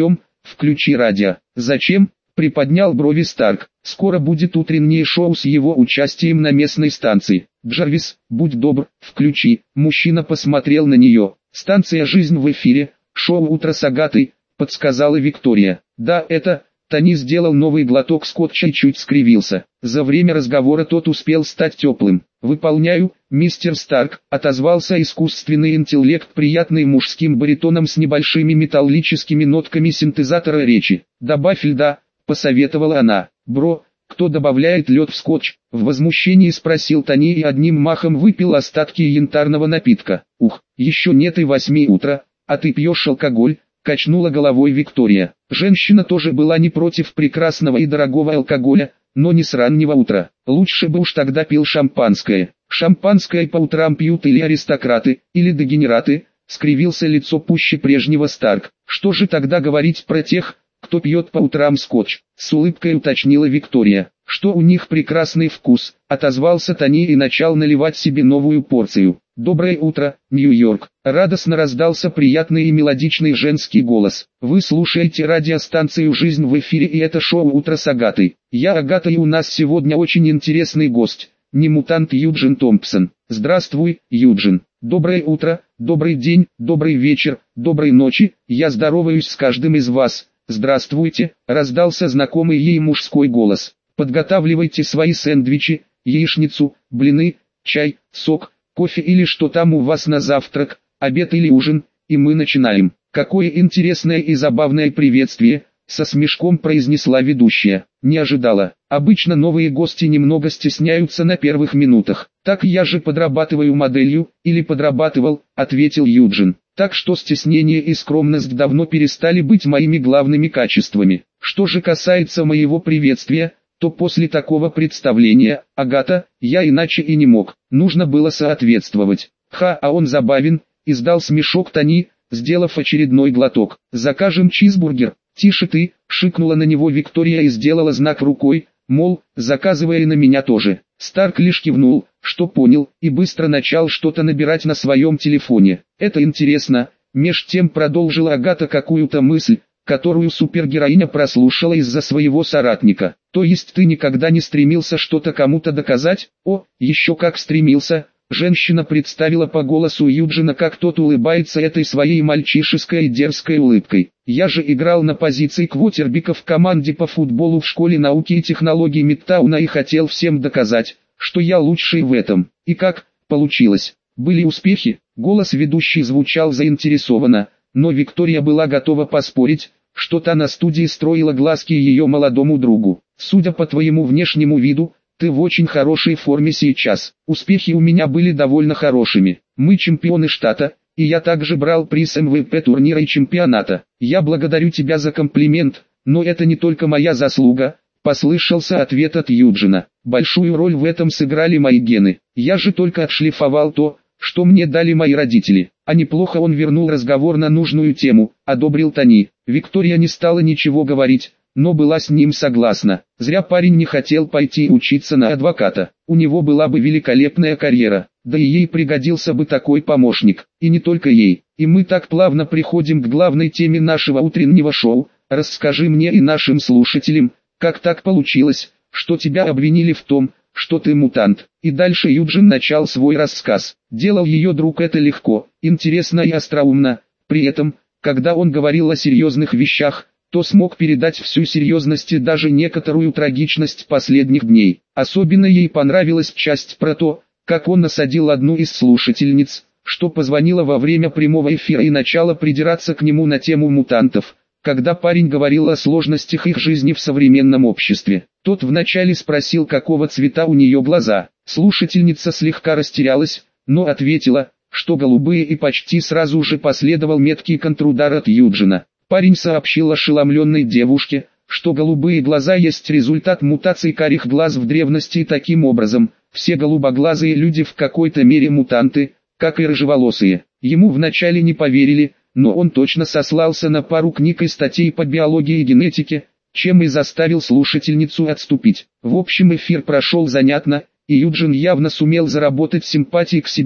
включи радио». «Зачем?» — приподнял брови Старк. «Скоро будет утреннее шоу с его участием на местной станции». «Джарвис, будь добр, включи». Мужчина посмотрел на нее. «Станция «Жизнь в эфире», шоу «Утро с Агатой», — подсказала Виктория. «Да, это...» Тони сделал новый глоток скотча и чуть скривился. За время разговора тот успел стать теплым. «Выполняю, мистер Старк», — отозвался искусственный интеллект приятным мужским баритоном с небольшими металлическими нотками синтезатора речи. «Добавь льда», — посоветовала она. «Бро, кто добавляет лед в скотч?» — в возмущении спросил Тони и одним махом выпил остатки янтарного напитка. «Ух, еще нет и 8 утра, а ты пьешь алкоголь?» — качнула головой Виктория. Женщина тоже была не против прекрасного и дорогого алкоголя, но не с раннего утра. Лучше бы уж тогда пил шампанское. «Шампанское по утрам пьют или аристократы, или дегенераты», — скривился лицо пуще прежнего Старк. «Что же тогда говорить про тех, кто пьет по утрам скотч?» — с улыбкой уточнила Виктория. «Что у них прекрасный вкус», — отозвался Тони и начал наливать себе новую порцию. «Доброе утро, Нью-Йорк!» — радостно раздался приятный и мелодичный женский голос. «Вы слушаете радиостанцию «Жизнь в эфире» и это шоу «Утро с Агатой». Я Агата, и у нас сегодня очень интересный гость, не мутант Юджин Томпсон. Здравствуй, Юджин. Доброе утро, добрый день, добрый вечер, доброй ночи, я здороваюсь с каждым из вас. «Здравствуйте», — раздался знакомый ей мужской голос. «Подготавливайте свои сэндвичи, яичницу, блины, чай, сок, кофе или что там у вас на завтрак, обед или ужин, и мы начинаем». «Какое интересное и забавное приветствие», — со смешком произнесла ведущая. «Не ожидала. Обычно новые гости немного стесняются на первых минутах». «Так я же подрабатываю моделью, или подрабатывал», — ответил Юджин. «Так что стеснение и скромность давно перестали быть моими главными качествами. Что же касается моего приветствия, то после такого представления, Агата, я иначе и не мог. Нужно было соответствовать». «Ха, а он забавен», — издал смешок Тони, сделав очередной глоток. «Закажем чизбургер». «Тише ты», — шикнула на него Виктория и сделала знак рукой, мол, заказывая и на меня тоже. Старк лишь кивнул, что понял, и быстро начал что-то набирать на своем телефоне. «Это интересно», — меж тем продолжила Агата какую-то мысль, которую супергероиня прослушала из-за своего соратника. «То есть ты никогда не стремился что-то кому-то доказать?» «О, еще как стремился». Женщина представила по голосу Юджина, как тот улыбается этой своей мальчишеской и дерзкой улыбкой. «Я же играл на позиции квотербека в команде по футболу в школе науки и технологий Мидтауна и хотел всем доказать, что я лучший в этом. И как получилось? Были успехи?» Голос ведущей звучал заинтересованно, но Виктория была готова поспорить, что та на студии строила глазки ее молодому другу. «Судя по твоему внешнему виду, ты в очень хорошей форме сейчас. Успехи у меня были довольно хорошими. Мы чемпионы штата, и я также брал приз МВП турнира и чемпионата. Я благодарю тебя за комплимент, но это не только моя заслуга», — послышался ответ от Юджина. «Большую роль в этом сыграли мои гены. Я же только отшлифовал то, что мне дали мои родители». А неплохо он вернул разговор на нужную тему, одобрил Тони. Виктория не стала ничего говорить, но была с ним согласна. Зря парень не хотел пойти учиться на адвоката. У него была бы великолепная карьера, да и ей пригодился бы такой помощник. И не только ей. И мы так плавно приходим к главной теме нашего утреннего шоу. Расскажи мне и нашим слушателям, как так получилось, что тебя обвинили в том, что ты мутант. И дальше Юджин начал свой рассказ. Делал ее друг это легко, интересно и остроумно. При этом, когда он говорил о серьезных вещах, то смог передать всю серьезность и даже некоторую трагичность последних дней. Особенно ей понравилась часть про то, как он насадил одну из слушательниц, что позвонила во время прямого эфира и начала придираться к нему на тему мутантов, когда парень говорил о сложностях их жизни в современном обществе. Тот вначале спросил, какого цвета у нее глаза. Слушательница слегка растерялась, но ответила, что голубые, и почти сразу же последовал меткий контрудар от Юджина. Парень сообщил ошеломленной девушке, что голубые глаза есть результат мутаций карих глаз в древности, и таким образом, все голубоглазые люди в какой-то мере мутанты, как и рыжеволосые. Ему вначале не поверили, но он точно сослался на пару книг и статей по биологии и генетике, чем и заставил слушательницу отступить. В общем, эфир прошел занятно, и Юджин явно сумел заработать симпатии к себе,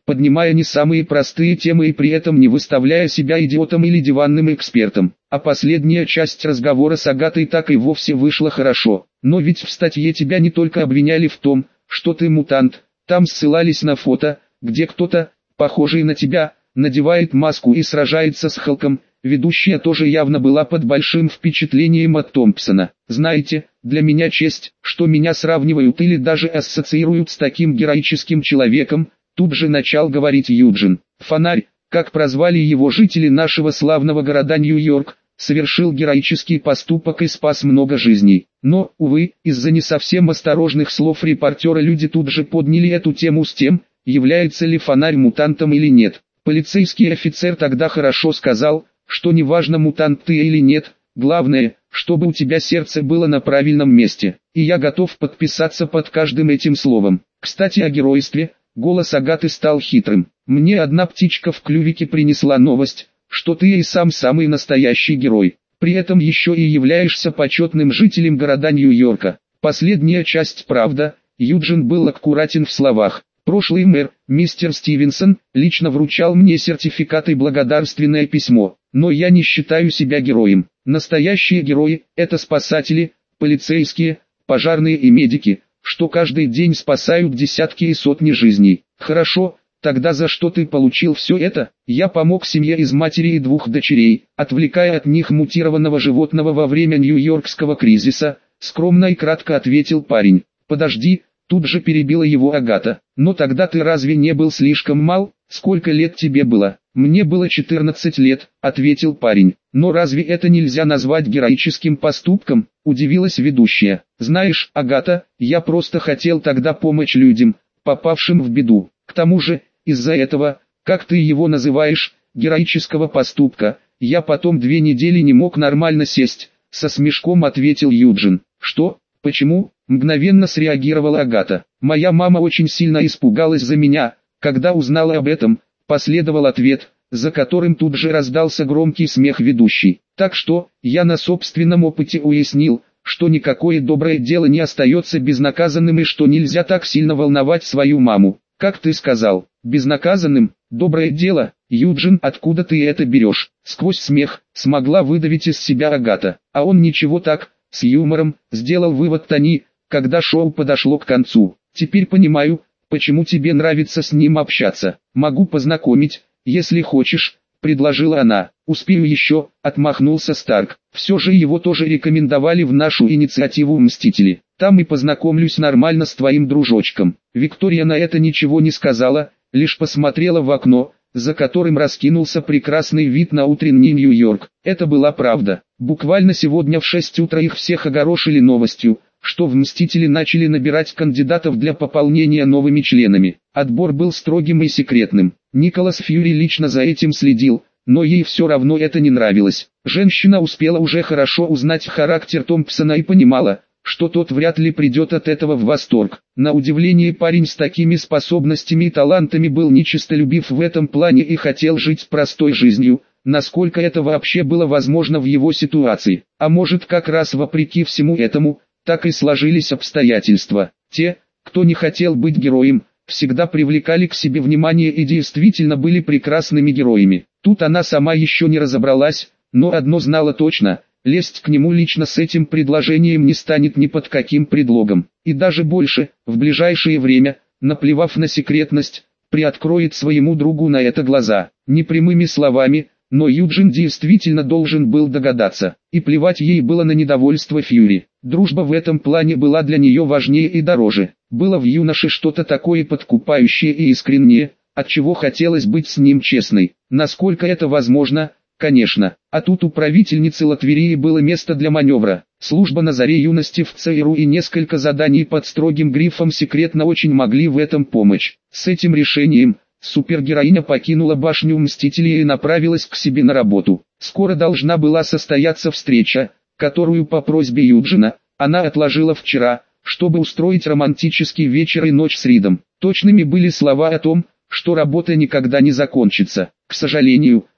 поднимая не самые простые темы и при этом не выставляя себя идиотом или диванным экспертом. А последняя часть разговора с Агатой так и вовсе вышла хорошо. Но ведь в статье тебя не только обвиняли в том, что ты мутант, там ссылались на фото, где кто-то, похожий на тебя, надевает маску и сражается с Халком. Ведущая тоже явно была под большим впечатлением от Томпсона. Знаете, для меня честь, что меня сравнивают или даже ассоциируют с таким героическим человеком, тут же начал говорить Юджин. Фонарь, как прозвали его жители нашего славного города Нью-Йорк, совершил героический поступок и спас много жизней. Но, увы, из-за не совсем осторожных слов репортера люди тут же подняли эту тему с тем, является ли Фонарь мутантом или нет. Полицейский офицер тогда хорошо сказал, что неважно, мутант ты или нет, главное, чтобы у тебя сердце было на правильном месте. И я готов подписаться под каждым этим словом. Кстати, о геройстве. Голос Агаты стал хитрым. Мне одна птичка в клювике принесла новость, что ты и сам самый настоящий герой. При этом еще и являешься почетным жителем города Нью-Йорка. Последняя часть правда. Юджин был аккуратен в словах. Прошлый мэр, мистер Стивенсон, лично вручал мне сертификат и благодарственное письмо, но я не считаю себя героем. Настоящие герои – это спасатели, полицейские, пожарные и медики, что каждый день спасают десятки и сотни жизней. Хорошо, тогда за что ты получил все это? Я помог семье из матери и 2 дочерей, отвлекая от них мутированного животного во время нью-йоркского кризиса, скромно и кратко ответил парень. Подожди. Тут же перебила его Агата. Но тогда ты разве не был слишком мал? Сколько лет тебе было? Мне было 14 лет, ответил парень. Но разве это нельзя назвать героическим поступком? Удивилась ведущая. Знаешь, Агата, я просто хотел тогда помочь людям, попавшим в беду. К тому же, из-за этого, как ты его называешь, героического поступка, я потом 2 недели не мог нормально сесть, со смешком ответил Юджин. Что? Почему? Мгновенно среагировала Агата. Моя мама очень сильно испугалась за меня, когда узнала об этом, последовал ответ, за которым тут же раздался громкий смех ведущей. Так что, я на собственном опыте уяснил, что никакое доброе дело не остается безнаказанным и что нельзя так сильно волновать свою маму. Как ты сказал, безнаказанным, доброе дело, Юджин, откуда ты это берешь? Сквозь смех, смогла выдавить из себя Агата. А он ничего так, с юмором, сделал вывод Тони, когда шоу подошло к концу. Теперь понимаю, почему тебе нравится с ним общаться. Могу познакомить, если хочешь, предложила она. Успею еще, отмахнулся Старк. Все же его тоже рекомендовали в нашу инициативу «Мстители». Там и познакомлюсь нормально с твоим дружочком. Виктория на это ничего не сказала, лишь посмотрела в окно, за которым раскинулся прекрасный вид на утренний Нью-Йорк. Это была правда. Буквально сегодня в 6 утра их всех огорошили новостью, что в «Мстители» начали набирать кандидатов для пополнения новыми членами. Отбор был строгим и секретным. Николас Фьюри лично за этим следил, но ей все равно это не нравилось. Женщина успела уже хорошо узнать характер Томпсона и понимала, что тот вряд ли придет от этого в восторг. На удивление парень с такими способностями и талантами был нечистолюбив в этом плане и хотел жить простой жизнью, насколько это вообще было возможно в его ситуации. А может, как раз вопреки всему этому, так и сложились обстоятельства. Те, кто не хотел быть героем, всегда привлекали к себе внимание и действительно были прекрасными героями. Тут она сама еще не разобралась, но одно знала точно: лезть к нему лично с этим предложением не станет ни под каким предлогом. И даже больше, в ближайшее время, наплевав на секретность, приоткроет своему другу на это глаза. Не прямыми словами, но Юджин действительно должен был догадаться. И плевать ей было на недовольство Фьюри. Дружба в этом плане была для нее важнее и дороже. Было в юноше что-то такое подкупающее и искреннее, отчего хотелось быть с ним честной. Насколько это возможно, конечно. А тут у правительницы Латверии было место для маневра. Служба на заре юности в ЦРУ и несколько заданий под строгим грифом «секретно» очень могли в этом помочь. С этим решением супергероиня покинула башню Мстителей и направилась к себе на работу. Скоро должна была состояться встреча, которую по просьбе Юджина она отложила вчера, чтобы устроить романтический вечер и ночь с Ридом. Точными были слова о том, что работа никогда не закончится. К сожалению,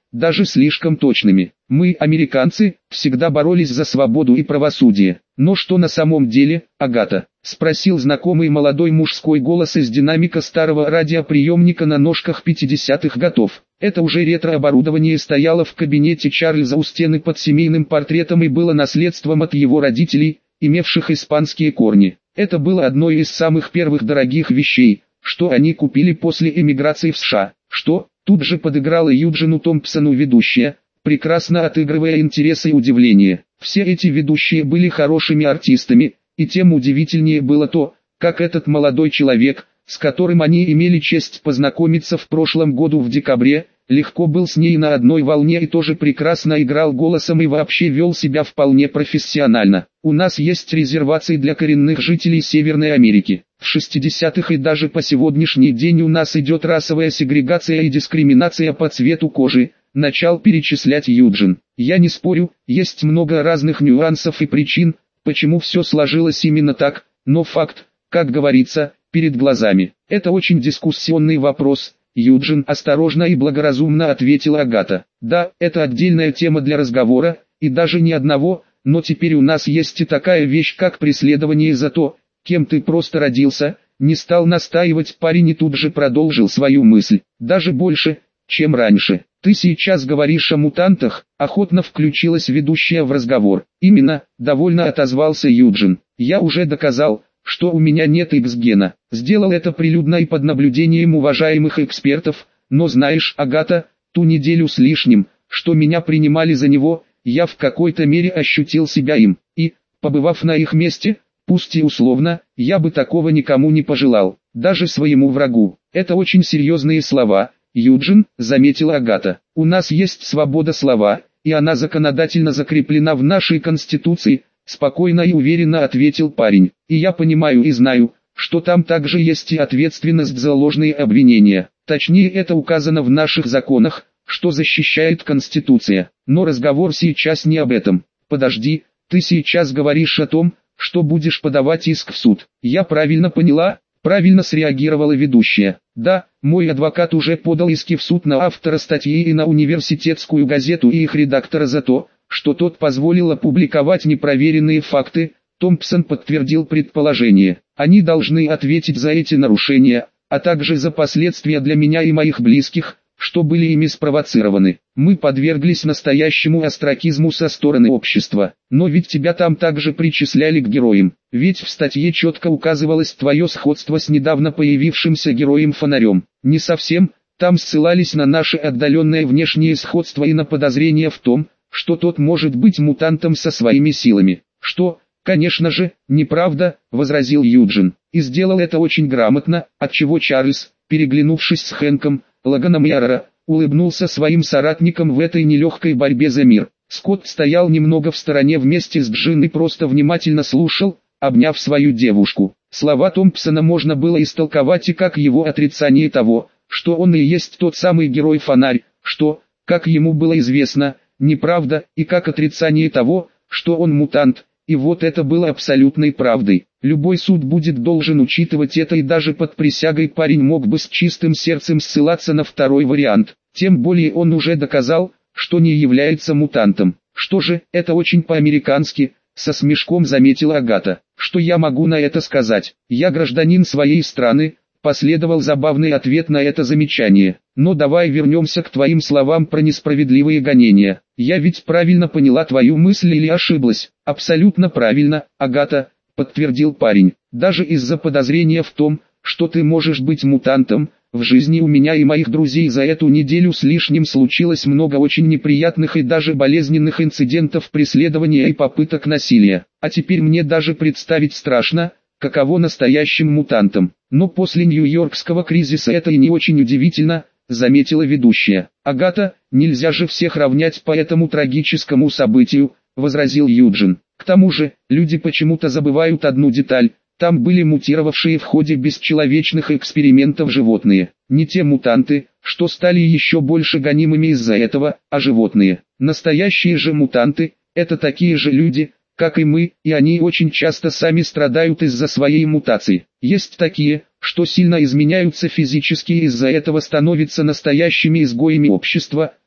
даже слишком точными. Мы, американцы, всегда боролись за свободу и правосудие. Но что на самом деле, Агата? Спросил знакомый молодой мужской голос из динамика старого радиоприемника на ножках 50-х годов. Это уже ретро-оборудование стояло в кабинете Чарльза у стены под семейным портретом и было наследством от его родителей, имевших испанские корни. Это было одной из самых первых дорогих вещей, что они купили после эмиграции в США. Что? Тут же подыграла Юджину Томпсону ведущая, прекрасно отыгрывая интересы и удивление. Все эти ведущие были хорошими артистами, и тем удивительнее было то, как этот молодой человек, с которым они имели честь познакомиться в прошлом году в декабре, легко был с ней на одной волне и тоже прекрасно играл голосом и вообще вел себя вполне профессионально. У нас есть резервации для коренных жителей Северной Америки. В 60-х и даже по сегодняшний день у нас идет расовая сегрегация и дискриминация по цвету кожи, начал перечислять Юджин. Я не спорю, есть много разных нюансов и причин, почему все сложилось именно так, но факт, как говорится, перед глазами. Это очень дискуссионный вопрос. Юджин осторожно и благоразумно ответила Агата. Да, это отдельная тема для разговора, и даже не одного, но теперь у нас есть и такая вещь, как преследование за то, кем ты просто родился, не стал настаивать парень и тут же продолжил свою мысль. Даже больше, чем раньше. Ты сейчас говоришь о мутантах, охотно включилась ведущая в разговор. Именно, довольно отозвался Юджин. Я уже доказал, что у меня нет X-гена. Сделал это прилюдно и под наблюдением уважаемых экспертов, но знаешь, Агата, ту неделю с лишним, что меня принимали за него, я в какой-то мере ощутил себя им, и, побывав на их месте, пусть и условно, я бы такого никому не пожелал, даже своему врагу. Это очень серьезные слова, Юджин, заметила Агата. У нас есть свобода слова, и она законодательно закреплена в нашей Конституции, спокойно и уверенно ответил парень. И я понимаю и знаю, что там также есть и ответственность за ложные обвинения. Точнее, это указано в наших законах, что защищает Конституция. Но разговор сейчас не об этом. Подожди, ты сейчас говоришь о том, что будешь подавать иск в суд. Я правильно поняла? Правильно среагировала ведущая. Да, мой адвокат уже подал иски в суд на автора статьи и на университетскую газету и их редактора за то, что тот позволил опубликовать непроверенные факты. Томпсон подтвердил предположение. Они должны ответить за эти нарушения, а также за последствия для меня и моих близких, что были ими спровоцированы. Мы подверглись настоящему остракизму со стороны общества. Но ведь тебя там также причисляли к героям. Ведь в статье четко указывалось твое сходство с недавно появившимся героем-фонарем. Не совсем, там ссылались на наше отдаленное внешнее сходство и на подозрение в том, что тот может быть мутантом со своими силами. Что, конечно же, неправда, возразил Юджин. И сделал это очень грамотно, отчего Чарльз, переглянувшись с Хэнком, Логаном и Арара, улыбнулся своим соратникам в этой нелегкой борьбе за мир. Скотт стоял немного в стороне вместе с Джин и просто внимательно слушал, обняв свою девушку. Слова Томпсона можно было истолковать и как его отрицание того, что он и есть тот самый герой-фонарь, что, как ему было известно, неправда, и как отрицание того, что он мутант, и вот это было абсолютной правдой. Любой суд будет должен учитывать это, и даже под присягой парень мог бы с чистым сердцем ссылаться на второй вариант. Тем более он уже доказал, что не является мутантом. Что же, это очень по-американски, со смешком заметила Агата. Что я могу на это сказать? Я гражданин своей страны, последовал забавный ответ на это замечание. Но давай вернемся к твоим словам про несправедливые гонения. Я ведь правильно поняла твою мысль или ошиблась? Абсолютно правильно, Агата, подтвердил парень. Даже из-за подозрения в том, что ты можешь быть мутантом, в жизни у меня и моих друзей за эту неделю с лишним случилось много очень неприятных и даже болезненных инцидентов преследования и попыток насилия. А теперь мне даже представить страшно, каково настоящим мутантам. Но после Нью-Йоркского кризиса это и не очень удивительно, заметила ведущая. Агата, нельзя же всех равнять по этому трагическому событию, возразил Юджин. К тому же, люди почему-то забывают одну деталь. Там были мутировавшие в ходе бесчеловечных экспериментов животные. Не те мутанты, что стали еще больше гонимыми из-за этого, а животные. Настоящие же мутанты, это такие же люди, как и мы, и они очень часто сами страдают из-за своей мутации. Есть такие, что сильно изменяются физически и из-за этого становятся настоящими изгоями общества,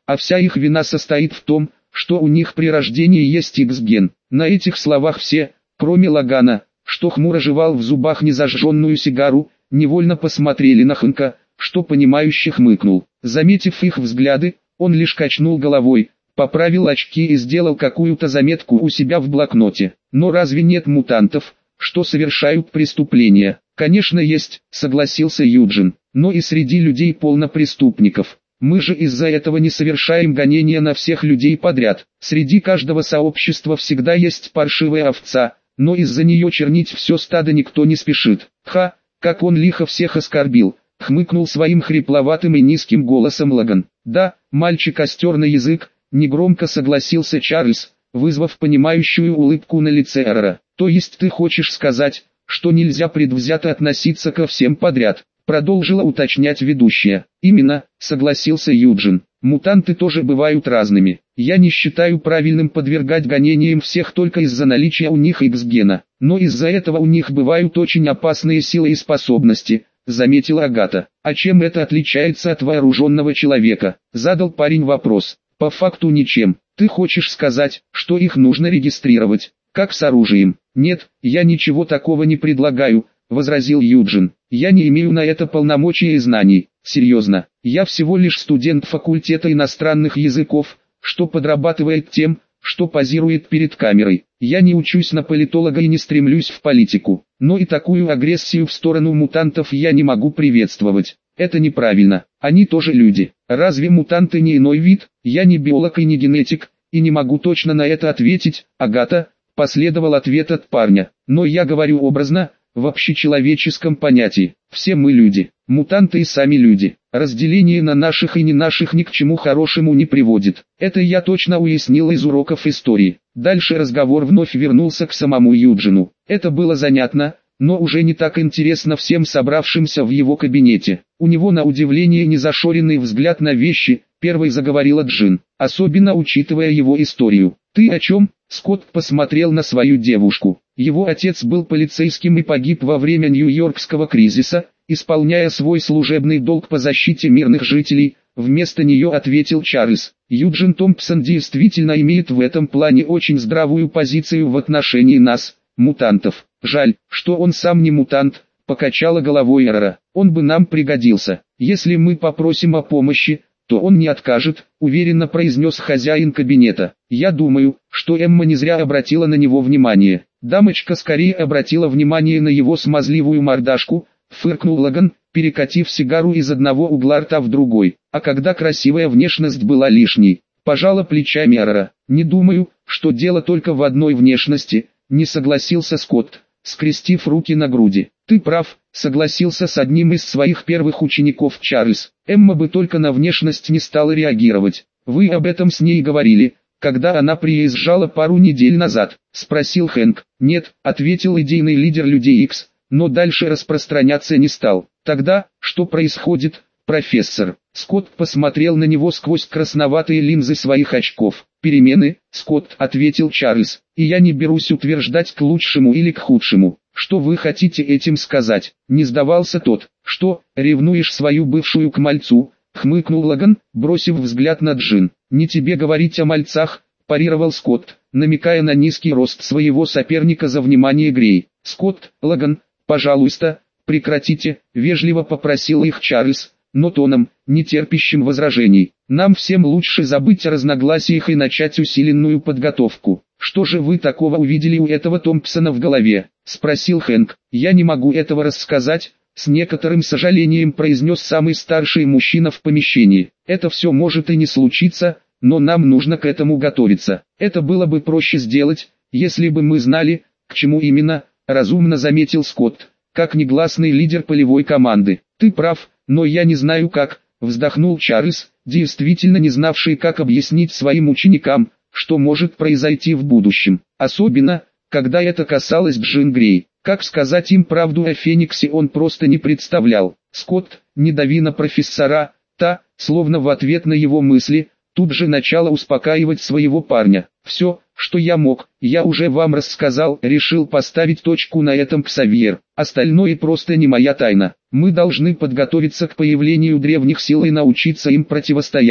а вся их вина состоит в том, что у них при рождении есть X-ген. На этих словах все, кроме Лагана, что хмуро жевал в зубах незажженную сигару, невольно посмотрели на Хэнка, что понимающе хмыкнул. Заметив их взгляды, он лишь качнул головой, поправил очки и сделал какую-то заметку у себя в блокноте. Но разве нет мутантов, что совершают преступления? Конечно есть, согласился Юджин, но и среди людей полно преступников. Мы же из-за этого не совершаем гонения на всех людей подряд. Среди каждого сообщества всегда есть паршивая овца, но из-за нее чернить все стадо никто не спешит. Ха, как он лихо всех оскорбил, хмыкнул своим хрипловатым и низким голосом Лаган. Да, мальчик остер на язык, негромко согласился Чарльз, вызвав понимающую улыбку на лице Эрра. То есть ты хочешь сказать, что нельзя предвзято относиться ко всем подряд? Продолжила уточнять ведущая. Именно, согласился Юджин. Мутанты тоже бывают разными. Я не считаю правильным подвергать гонениям всех только из-за наличия у них X-гена. Но из-за этого у них бывают очень опасные силы и способности, заметила Агата. А чем это отличается от вооруженного человека? Задал парень вопрос. По факту ничем. Ты хочешь сказать, что их нужно регистрировать, как с оружием? Нет, я ничего такого не предлагаю, возразил Юджин. Я не имею на это полномочий и знаний. Серьезно, я всего лишь студент факультета иностранных языков, что подрабатывает тем, что позирует перед камерой. Я не учусь на политолога и не стремлюсь в политику. Но и такую агрессию в сторону мутантов я не могу приветствовать. Это неправильно. Они тоже люди. Разве мутанты не иной вид? Я не биолог и не генетик, и не могу точно на это ответить. Агата, последовал ответ от парня. Но я говорю образно, в общечеловеческом понятии. Все мы люди. Мутанты и сами люди. Разделение на наших и не наших ни к чему хорошему не приводит. Это я точно уяснил из уроков истории. Дальше разговор вновь вернулся к самому Юджину. Это было занятно, но уже не так интересно всем собравшимся в его кабинете. У него на удивление незашоренный взгляд на вещи, первой заговорила Джин, особенно учитывая его историю. «Ты о чем?» Скотт посмотрел на свою девушку. Его отец был полицейским и погиб во время Нью-Йоркского кризиса, исполняя свой служебный долг по защите мирных жителей. Вместо нее ответил Чарльз. Юджин Томпсон действительно имеет в этом плане очень здравую позицию в отношении нас, мутантов. Жаль, что он сам не мутант, покачала головой Эрра. Он бы нам пригодился. Если мы попросим о помощи, то он не откажет, уверенно произнес хозяин кабинета. Я думаю, что Эмма не зря обратила на него внимание. Дамочка скорее обратила внимание на его смазливую мордашку, фыркнул Лаган, перекатив сигару из одного угла рта в другой. А когда красивая внешность была лишней, пожала плечами Эрра. Не думаю, что дело только в одной внешности, не согласился Скотт, скрестив руки на груди. Ты прав, согласился с одним из своих первых учеников Чарльз. Эмма бы только на внешность не стала реагировать. Вы об этом с ней говорили, когда она приезжала пару недель назад? Спросил Хэнк. Нет, ответил идейный лидер Людей Икс, но дальше распространяться не стал. Тогда, что происходит, профессор? Скотт посмотрел на него сквозь красноватые линзы своих очков. Перемены, Скотт, ответил Чарльз, и я не берусь утверждать к лучшему или к худшему. Что вы хотите этим сказать? Не сдавался тот. Что, ревнуешь свою бывшую к мальцу? Хмыкнул Лаган, бросив взгляд на Джин. Не тебе говорить о мальцах, парировал Скотт, намекая на низкий рост своего соперника за внимание Грей. Скотт, Лаган, пожалуйста, прекратите, вежливо попросил их Чарльз, но тоном, не терпящим возражений. Нам всем лучше забыть о разногласиях и начать усиленную подготовку. Что же вы такого увидели у этого Томпсона в голове? Спросил Хэнк. Я не могу этого рассказать, с некоторым сожалением произнес самый старший мужчина в помещении. Это все может и не случиться, но нам нужно к этому готовиться. Это было бы проще сделать, если бы мы знали, к чему именно, разумно заметил Скотт, как негласный лидер полевой команды. Ты прав, но я не знаю как, вздохнул Чарльз, действительно не знавший, как объяснить своим ученикам, что может произойти в будущем. Особенно, когда это касалось Джин Грей. Как сказать им правду о Фениксе он просто не представлял. Скотт, не дави на профессора, та, словно в ответ на его мысли, тут же начала успокаивать своего парня. Все, что я мог, я уже вам рассказал, решил поставить точку на этом Ксавьер. Остальное просто не моя тайна. Мы должны подготовиться к появлению древних сил и научиться им противостоять.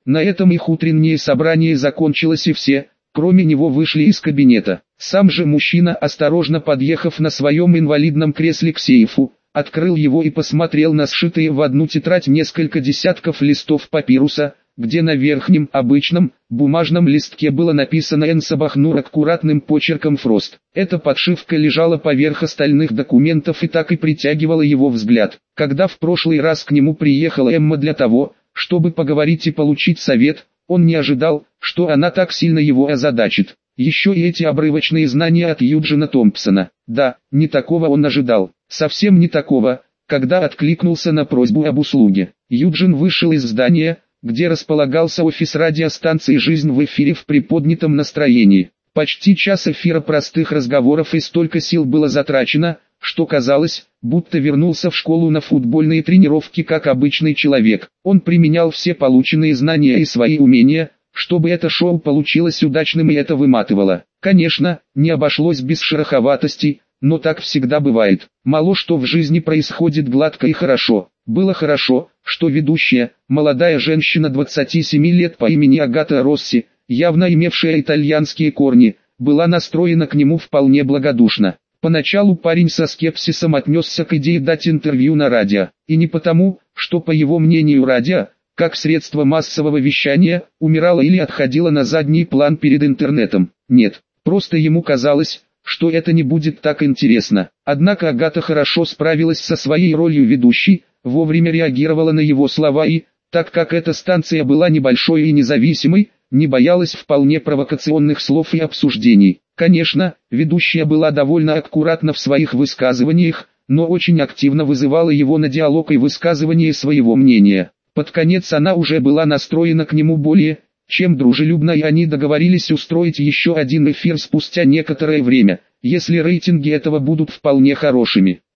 На этом их утреннее собрание закончилось, и все, кроме него, вышли из кабинета. Сам же мужчина, осторожно подъехав на своем инвалидном кресле к сейфу, открыл его и посмотрел на сшитые в одну тетрадь несколько десятков листов папируса, где на верхнем, обычном, бумажном листке было написано «Н. Сабахнур» аккуратным почерком Фрост. Эта подшивка лежала поверх остальных документов и так и притягивала его взгляд. Когда в прошлый раз к нему приехала Эмма для того, чтобы поговорить и получить совет, он не ожидал, что она так сильно его озадачит. Еще и эти обрывочные знания от Юджина Томпсона. Да, не такого он ожидал. Совсем не такого, когда откликнулся на просьбу об услуге. Юджин вышел из здания, где располагался офис радиостанции «Жизнь в эфире» в приподнятом настроении. Почти час эфира простых разговоров, и столько сил было затрачено, что казалось, будто вернулся в школу на футбольные тренировки как обычный человек. Он применял все полученные знания и свои умения, чтобы это шоу получилось удачным, и это выматывало. Конечно, не обошлось без шероховатостей, но так всегда бывает. Мало что в жизни происходит гладко и хорошо. Было хорошо, что ведущая, молодая женщина 27 лет по имени Агата Росси, явно имевшая итальянские корни, была настроена к нему вполне благодушно. Поначалу парень со скепсисом отнесся к идее дать интервью на радио, и не потому, что, по его мнению, радио, как средство массового вещания, умирало или отходило на задний план перед интернетом. Нет, просто ему казалось, что это не будет так интересно. Однако Агата хорошо справилась со своей ролью ведущей, вовремя реагировала на его слова и, так как эта станция была небольшой и независимой, не боялась вполне провокационных слов и обсуждений. Конечно, ведущая была довольно аккуратна в своих высказываниях, но очень активно вызывала его на диалог и высказывание своего мнения. Под конец она уже была настроена к нему более чем дружелюбно, и они договорились устроить еще один эфир спустя некоторое время, если рейтинги этого будут вполне хорошими.